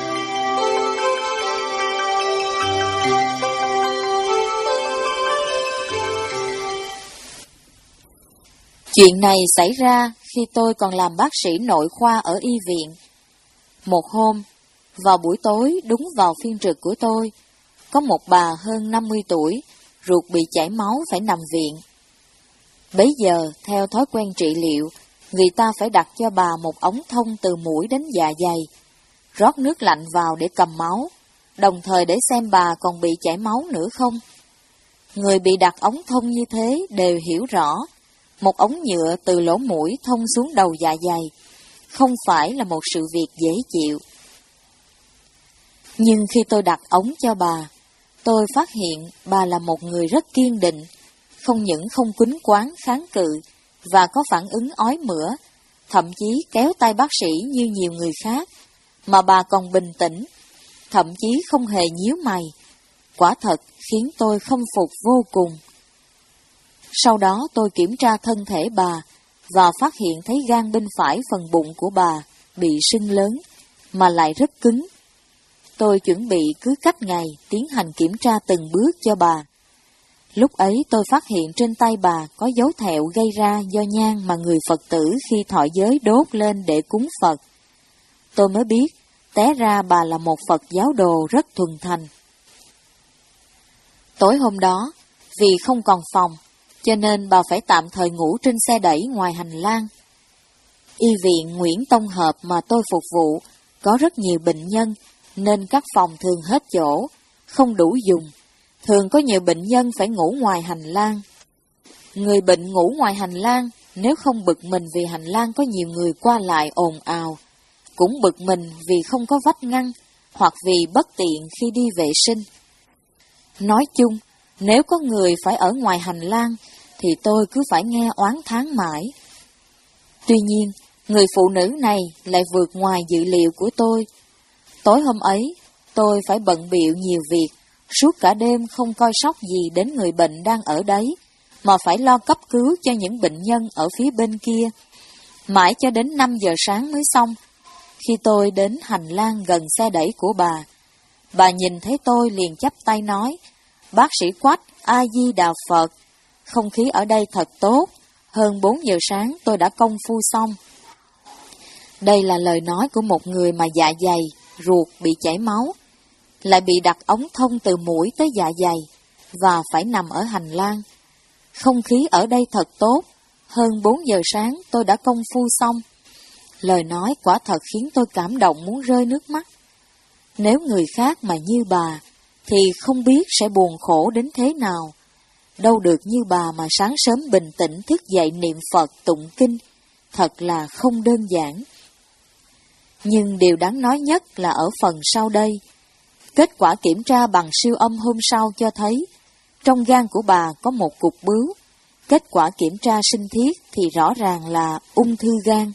Chuyện này xảy ra khi tôi còn làm bác sĩ nội khoa ở y viện. Một hôm, vào buổi tối đúng vào phiên trực của tôi, có một bà hơn năm mươi tuổi, ruột bị chảy máu phải nằm viện. Bấy giờ, theo thói quen trị liệu, Vì ta phải đặt cho bà một ống thông từ mũi đến dạ dày, rót nước lạnh vào để cầm máu, đồng thời để xem bà còn bị chảy máu nữa không. Người bị đặt ống thông như thế đều hiểu rõ, một ống nhựa từ lỗ mũi thông xuống đầu dạ dày không phải là một sự việc dễ chịu. Nhưng khi tôi đặt ống cho bà, tôi phát hiện bà là một người rất kiên định, không những không quýnh quáng kháng cự và có phản ứng ói mửa, thậm chí kéo tay bác sĩ như nhiều người khác, mà bà còn bình tĩnh, thậm chí không hề nhíu mày. Quả thật khiến tôi khâm phục vô cùng. Sau đó tôi kiểm tra thân thể bà và phát hiện thấy gan bên phải phần bụng của bà bị sưng lớn mà lại rất cứng. Tôi chuẩn bị cứ cách ngày tiến hành kiểm tra từng bước cho bà. Lúc ấy tôi phát hiện trên tay bà có dấu thẹo gây ra do nhang mà người Phật tử khi thọ giới đốt lên để cúng Phật. Tôi mới biết, té ra bà là một Phật giáo đồ rất thuần thành. Tối hôm đó, vì không còn phòng, cho nên bà phải tạm thời ngủ trên xe đẩy ngoài hành lang. Y viện Nguyễn Tông Hợp mà tôi phục vụ có rất nhiều bệnh nhân, nên các phòng thường hết chỗ, không đủ dùng. Thường có nhiều bệnh nhân phải ngủ ngoài hành lang. Người bệnh ngủ ngoài hành lang, nếu không bực mình vì hành lang có nhiều người qua lại ồn ào, cũng bực mình vì không có vách ngăn, hoặc vì bất tiện khi đi vệ sinh. Nói chung, nếu có người phải ở ngoài hành lang, thì tôi cứ phải nghe oán thán mãi. Tuy nhiên, người phụ nữ này lại vượt ngoài dự liệu của tôi. Tối hôm ấy, tôi phải bận bịu nhiều việc, suốt cả đêm không coi sóc gì đến người bệnh đang ở đấy, mà phải lo cấp cứu cho những bệnh nhân ở phía bên kia. Mãi cho đến năm giờ sáng mới xong. Khi tôi đến hành lang gần xe đẩy của bà, bà nhìn thấy tôi liền chắp tay nói, bác sĩ Quách, A-di-đà Phật, không khí ở đây thật tốt, hơn bốn giờ sáng tôi đã công phu xong. Đây là lời nói của một người mà dạ dày, ruột bị chảy máu, lại bị đặt ống thông từ mũi tới dạ dày, và phải nằm ở hành lang. Không khí ở đây thật tốt, hơn bốn giờ sáng tôi đã công phu xong. Lời nói quả thật khiến tôi cảm động muốn rơi nước mắt. Nếu người khác mà như bà, thì không biết sẽ buồn khổ đến thế nào. Đâu được như bà mà sáng sớm bình tĩnh thức dậy niệm Phật tụng kinh, thật là không đơn giản. Nhưng điều đáng nói nhất là ở phần sau đây. Kết quả kiểm tra bằng siêu âm hôm sau cho thấy, trong gan của bà có một cục bướu. Kết quả kiểm tra sinh thiết thì rõ ràng là ung thư gan.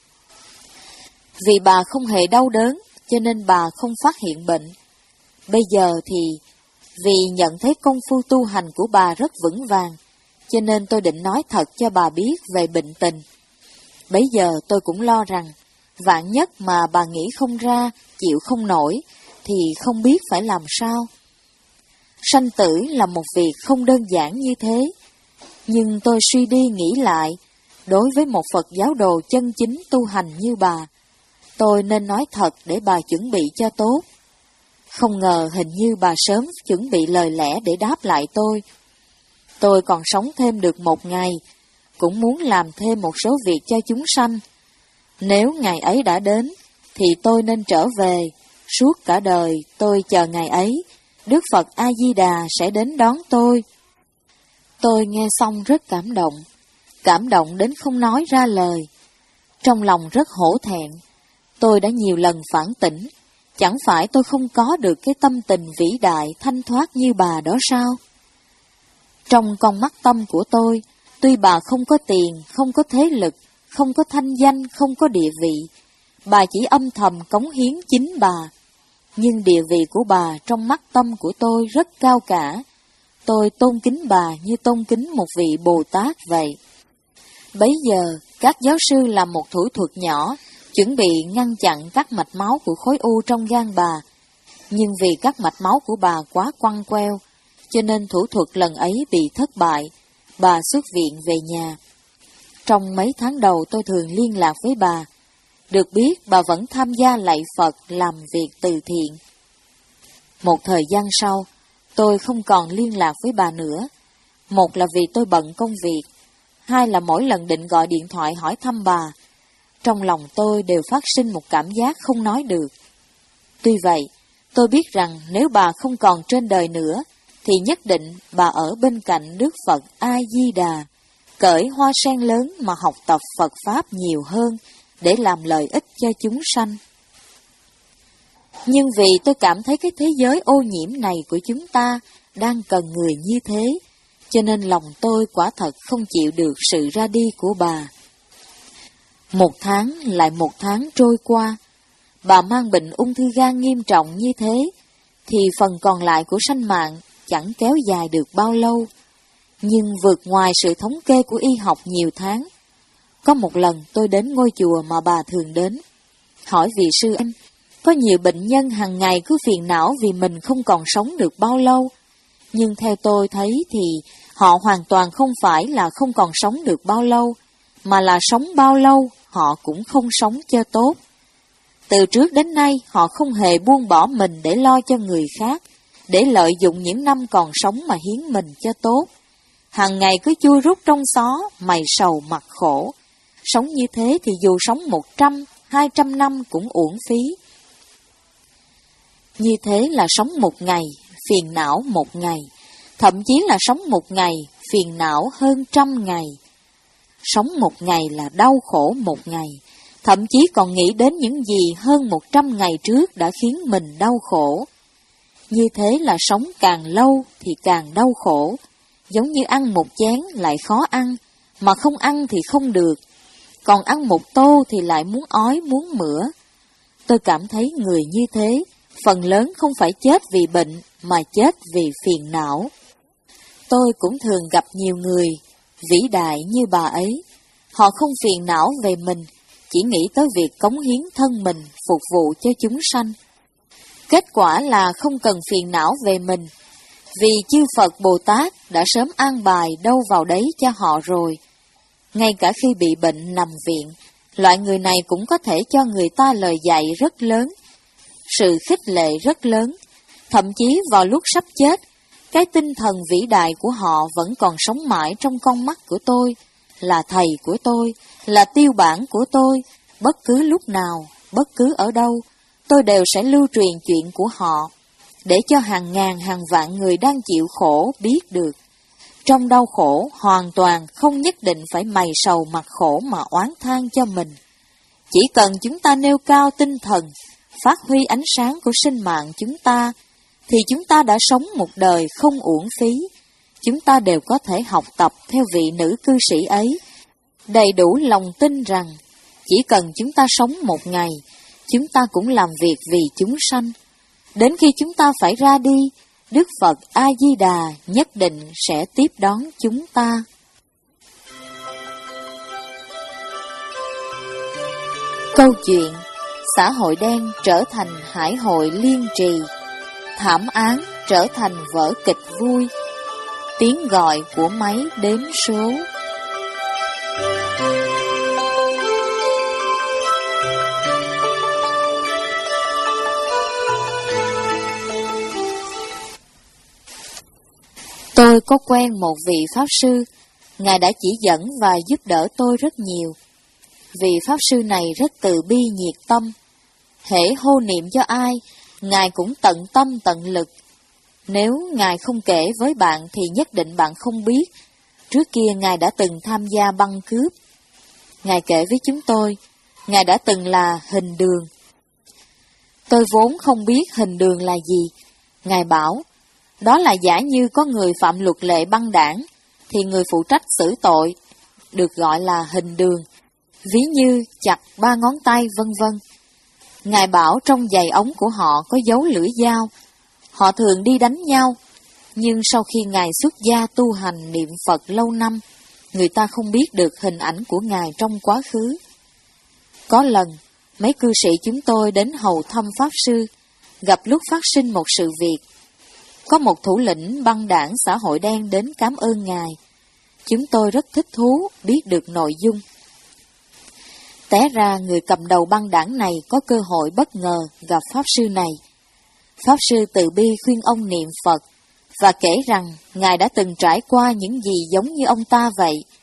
Vì bà không hề đau đớn, cho nên bà không phát hiện bệnh. Bây giờ thì, vì nhận thấy công phu tu hành của bà rất vững vàng, cho nên tôi định nói thật cho bà biết về bệnh tình. Bấy giờ tôi cũng lo rằng, vạn nhất mà bà nghĩ không ra, chịu không nổi, thì không biết phải làm sao. Sanh tử là một việc không đơn giản như thế. Nhưng tôi suy đi nghĩ lại, đối với một Phật giáo đồ chân chính tu hành như bà, tôi nên nói thật để bà chuẩn bị cho tốt. Không ngờ hình như bà sớm chuẩn bị lời lẽ để đáp lại tôi. Tôi còn sống thêm được một ngày, cũng muốn làm thêm một số việc cho chúng sanh. Nếu ngày ấy đã đến, thì tôi nên trở về. Suốt cả đời tôi chờ ngày ấy, Đức Phật A-di-đà sẽ đến đón tôi. Tôi nghe xong rất cảm động, cảm động đến không nói ra lời. Trong lòng rất hổ thẹn, tôi đã nhiều lần phản tỉnh, chẳng phải tôi không có được cái tâm tình vĩ đại thanh thoát như bà đó sao? Trong con mắt tâm của tôi, tuy bà không có tiền, không có thế lực, không có thanh danh, không có địa vị, bà chỉ âm thầm cống hiến chính bà. Nhưng địa vị của bà trong mắt tâm của tôi rất cao cả. Tôi tôn kính bà như tôn kính một vị Bồ Tát vậy. Bấy giờ, các giáo sư làm một thủ thuật nhỏ, chuẩn bị ngăn chặn các mạch máu của khối u trong gan bà. Nhưng vì các mạch máu của bà quá quăng queo, cho nên thủ thuật lần ấy bị thất bại. Bà xuất viện về nhà. Trong mấy tháng đầu tôi thường liên lạc với bà. Được biết bà vẫn tham gia lạy Phật làm việc từ thiện. Một thời gian sau, tôi không còn liên lạc với bà nữa. Một là vì tôi bận công việc, hai là mỗi lần định gọi điện thoại hỏi thăm bà, trong lòng tôi đều phát sinh một cảm giác không nói được. Tuy vậy, tôi biết rằng nếu bà không còn trên đời nữa, thì nhất định bà ở bên cạnh Đức Phật A-di-đà, cởi hoa sen lớn mà học tập Phật Pháp nhiều hơn, để làm lợi ích cho chúng sanh. Nhưng vì tôi cảm thấy cái thế giới ô nhiễm này của chúng ta đang cần người như thế, cho nên lòng tôi quả thật không chịu được sự ra đi của bà. Một tháng lại một tháng trôi qua, bà mang bệnh ung thư gan nghiêm trọng như thế, thì phần còn lại của sanh mạng chẳng kéo dài được bao lâu, nhưng vượt ngoài sự thống kê của y học nhiều tháng. Có một lần tôi đến ngôi chùa mà bà thường đến, hỏi vị sư anh, có nhiều bệnh nhân hàng ngày cứ phiền não vì mình không còn sống được bao lâu, nhưng theo tôi thấy thì họ hoàn toàn không phải là không còn sống được bao lâu, mà là sống bao lâu họ cũng không sống cho tốt. Từ trước đến nay họ không hề buông bỏ mình để lo cho người khác, để lợi dụng những năm còn sống mà hiến mình cho tốt. Hàng ngày cứ chui rút trong xó, mày sầu mặt khổ. Sống như thế thì dù sống một trăm, hai trăm năm cũng uổng phí. Như thế là sống một ngày, phiền não một ngày, thậm chí là sống một ngày, phiền não hơn trăm ngày. Sống một ngày là đau khổ một ngày, thậm chí còn nghĩ đến những gì hơn một trăm ngày trước đã khiến mình đau khổ. Như thế là sống càng lâu thì càng đau khổ, giống như ăn một chén lại khó ăn, mà không ăn thì không được, còn ăn một tô thì lại muốn ói muốn mửa. Tôi cảm thấy người như thế, phần lớn không phải chết vì bệnh, mà chết vì phiền não. Tôi cũng thường gặp nhiều người vĩ đại như bà ấy. Họ không phiền não về mình, chỉ nghĩ tới việc cống hiến thân mình phục vụ cho chúng sanh. Kết quả là không cần phiền não về mình, vì chư Phật Bồ Tát đã sớm an bài đâu vào đấy cho họ rồi. Ngay cả khi bị bệnh nằm viện, loại người này cũng có thể cho người ta lời dạy rất lớn, sự khích lệ rất lớn. Thậm chí vào lúc sắp chết, cái tinh thần vĩ đại của họ vẫn còn sống mãi trong con mắt của tôi, là thầy của tôi, là tiêu bản của tôi. Bất cứ lúc nào, bất cứ ở đâu, tôi đều sẽ lưu truyền chuyện của họ, để cho hàng ngàn hàng vạn người đang chịu khổ biết được. Trong đau khổ, hoàn toàn không nhất định phải mày sầu mặt khổ mà oán than cho mình. Chỉ cần chúng ta nêu cao tinh thần, phát huy ánh sáng của sinh mạng chúng ta, thì chúng ta đã sống một đời không uổng phí. Chúng ta đều có thể học tập theo vị nữ cư sĩ ấy, đầy đủ lòng tin rằng chỉ cần chúng ta sống một ngày, chúng ta cũng làm việc vì chúng sanh. Đến khi chúng ta phải ra đi, Đức Phật A-di-đà nhất định sẽ tiếp đón chúng ta. Câu chuyện xã hội đen trở thành hải hội liên trì, thảm án trở thành vở kịch vui, tiếng gọi của máy đếm số. Tôi có quen một vị Pháp Sư, Ngài đã chỉ dẫn và giúp đỡ tôi rất nhiều. Vị Pháp Sư này rất từ bi nhiệt tâm, hễ hô niệm cho ai, Ngài cũng tận tâm tận lực. Nếu Ngài không kể với bạn thì nhất định bạn không biết, trước kia Ngài đã từng tham gia băng cướp. Ngài kể với chúng tôi, Ngài đã từng là hình đường. Tôi vốn không biết hình đường là gì. Ngài bảo, đó là giả như có người phạm luật lệ băng đảng, thì người phụ trách xử tội được gọi là hình đường, ví như chặt ba ngón tay vân vân. Ngài bảo trong giày ống của họ có dấu lưỡi dao, họ thường đi đánh nhau, nhưng sau khi Ngài xuất gia tu hành niệm Phật lâu năm, người ta không biết được hình ảnh của Ngài trong quá khứ. Có lần, mấy cư sĩ chúng tôi đến hầu thăm Pháp Sư, gặp lúc phát sinh một sự việc. Có một thủ lĩnh băng đảng xã hội đen đến cảm ơn Ngài. Chúng tôi rất thích thú biết được nội dung. Té ra người cầm đầu băng đảng này có cơ hội bất ngờ gặp Pháp Sư này. Pháp Sư từ bi khuyên ông niệm Phật và kể rằng Ngài đã từng trải qua những gì giống như ông ta vậy.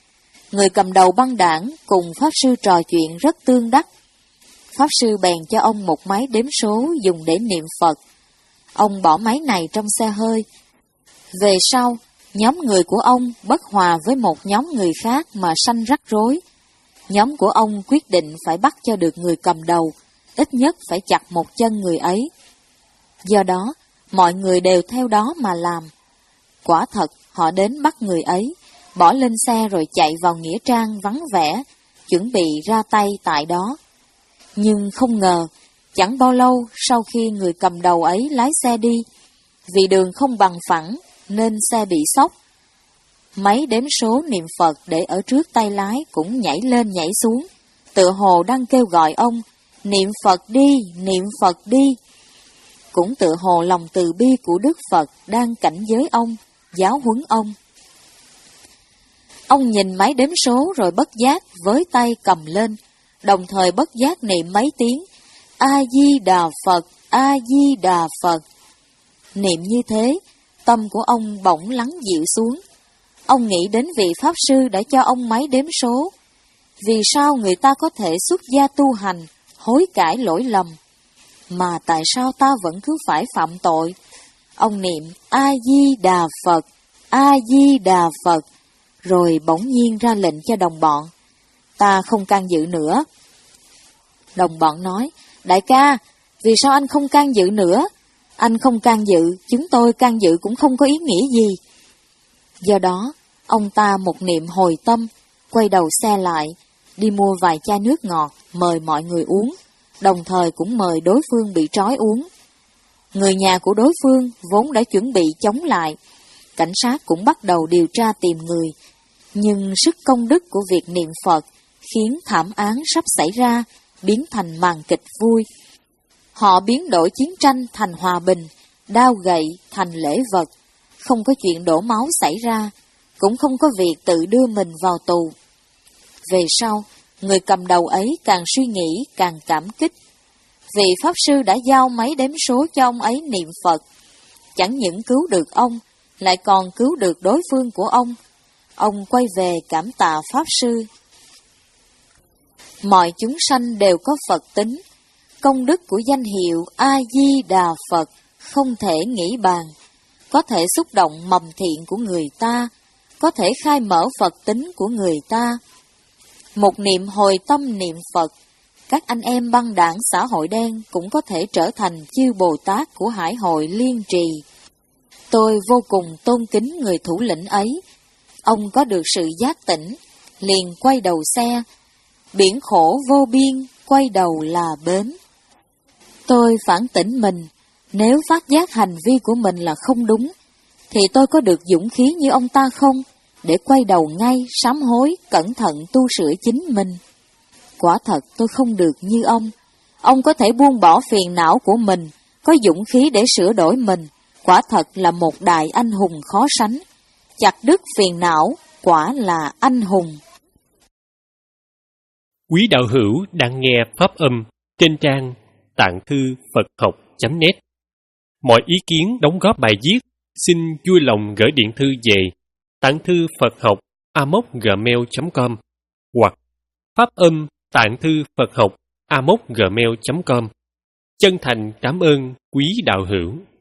người cầm đầu băng đảng cùng Pháp Sư trò chuyện rất tương đắc. Pháp Sư bèn cho ông một máy đếm số dùng để niệm Phật. Ông bỏ máy này trong xe hơi. Về sau, nhóm người của ông bất hòa với một nhóm người khác mà sanh rắc rối. Nhóm của ông quyết định phải bắt cho được người cầm đầu, ít nhất phải chặt một chân người ấy. Do đó, mọi người đều theo đó mà làm. Quả thật, họ đến bắt người ấy, bỏ lên xe rồi chạy vào nghĩa trang vắng vẻ, chuẩn bị ra tay tại đó. Nhưng không ngờ, chẳng bao lâu sau khi người cầm đầu ấy lái xe đi, vì đường không bằng phẳng nên xe bị xốc. Máy đếm số niệm Phật để ở trước tay lái cũng nhảy lên nhảy xuống, tựa hồ đang kêu gọi ông, niệm Phật đi, niệm Phật đi. Cũng tựa hồ lòng từ bi của Đức Phật đang cảnh giới ông, giáo huấn ông. Ông nhìn máy đếm số rồi bất giác với tay cầm lên, đồng thời bất giác niệm mấy tiếng, A-di-đà Phật, A-di-đà Phật. Niệm như thế, tâm của ông bỗng lắng dịu xuống. Ông nghĩ đến vị Pháp Sư đã cho ông máy đếm số. Vì sao người ta có thể xuất gia tu hành, hối cải lỗi lầm, mà tại sao ta vẫn cứ phải phạm tội? Ông niệm A-di-đà Phật, A-di-đà Phật, rồi bỗng nhiên ra lệnh cho đồng bọn, ta không can dự nữa. Đồng bọn nói, đại ca, vì sao anh không can dự nữa? Anh không can dự, chúng tôi can dự cũng không có ý nghĩa gì. Do đó, ông ta một niệm hồi tâm, quay đầu xe lại, đi mua vài chai nước ngọt, mời mọi người uống, đồng thời cũng mời đối phương bị trói uống. Người nhà của đối phương vốn đã chuẩn bị chống lại, cảnh sát cũng bắt đầu điều tra tìm người, nhưng sức công đức của việc niệm Phật khiến thảm án sắp xảy ra biến thành màn kịch vui. Họ biến đổi chiến tranh thành hòa bình, đao gậy thành lễ vật, không có chuyện đổ máu xảy ra, cũng không có việc tự đưa mình vào tù. Về sau, người cầm đầu ấy càng suy nghĩ càng cảm kích. Vị Pháp Sư đã giao máy đếm số cho ông ấy niệm Phật, chẳng những cứu được ông, lại còn cứu được đối phương của ông. Ông quay về cảm tạ Pháp Sư. Mọi chúng sanh đều có Phật tính, công đức của danh hiệu A-di-đà Phật không thể nghĩ bàn, có thể xúc động mầm thiện của người ta, có thể khai mở Phật tính của người ta. Một niệm hồi tâm niệm Phật, các anh em băng đảng xã hội đen cũng có thể trở thành chư Bồ Tát của Hải hội Liên Trì. Tôi vô cùng tôn kính người thủ lĩnh ấy. Ông có được sự giác tỉnh, liền quay đầu xe, biển khổ vô biên, quay đầu là bến. Tôi phản tỉnh mình, nếu phát giác hành vi của mình là không đúng, thì tôi có được dũng khí như ông ta không, để quay đầu ngay, sám hối, cẩn thận tu sửa chính mình. Quả thật tôi không được như ông. Ông có thể buông bỏ phiền não của mình, có dũng khí để sửa đổi mình, quả thật là một đại anh hùng khó sánh. Chặt đứt phiền não, quả là anh hùng. Quý đạo hữu đang nghe pháp âm trên trang tạng thư Phật học chấm net. Mọi ý kiến đóng góp bài viết xin vui lòng gửi điện thư về tạng thư Phật học a m o c gmail chấm com hoặc pháp âm tạng thư Phật học a m o c gmail chấm com. Chân thành cảm ơn quý đạo hữu.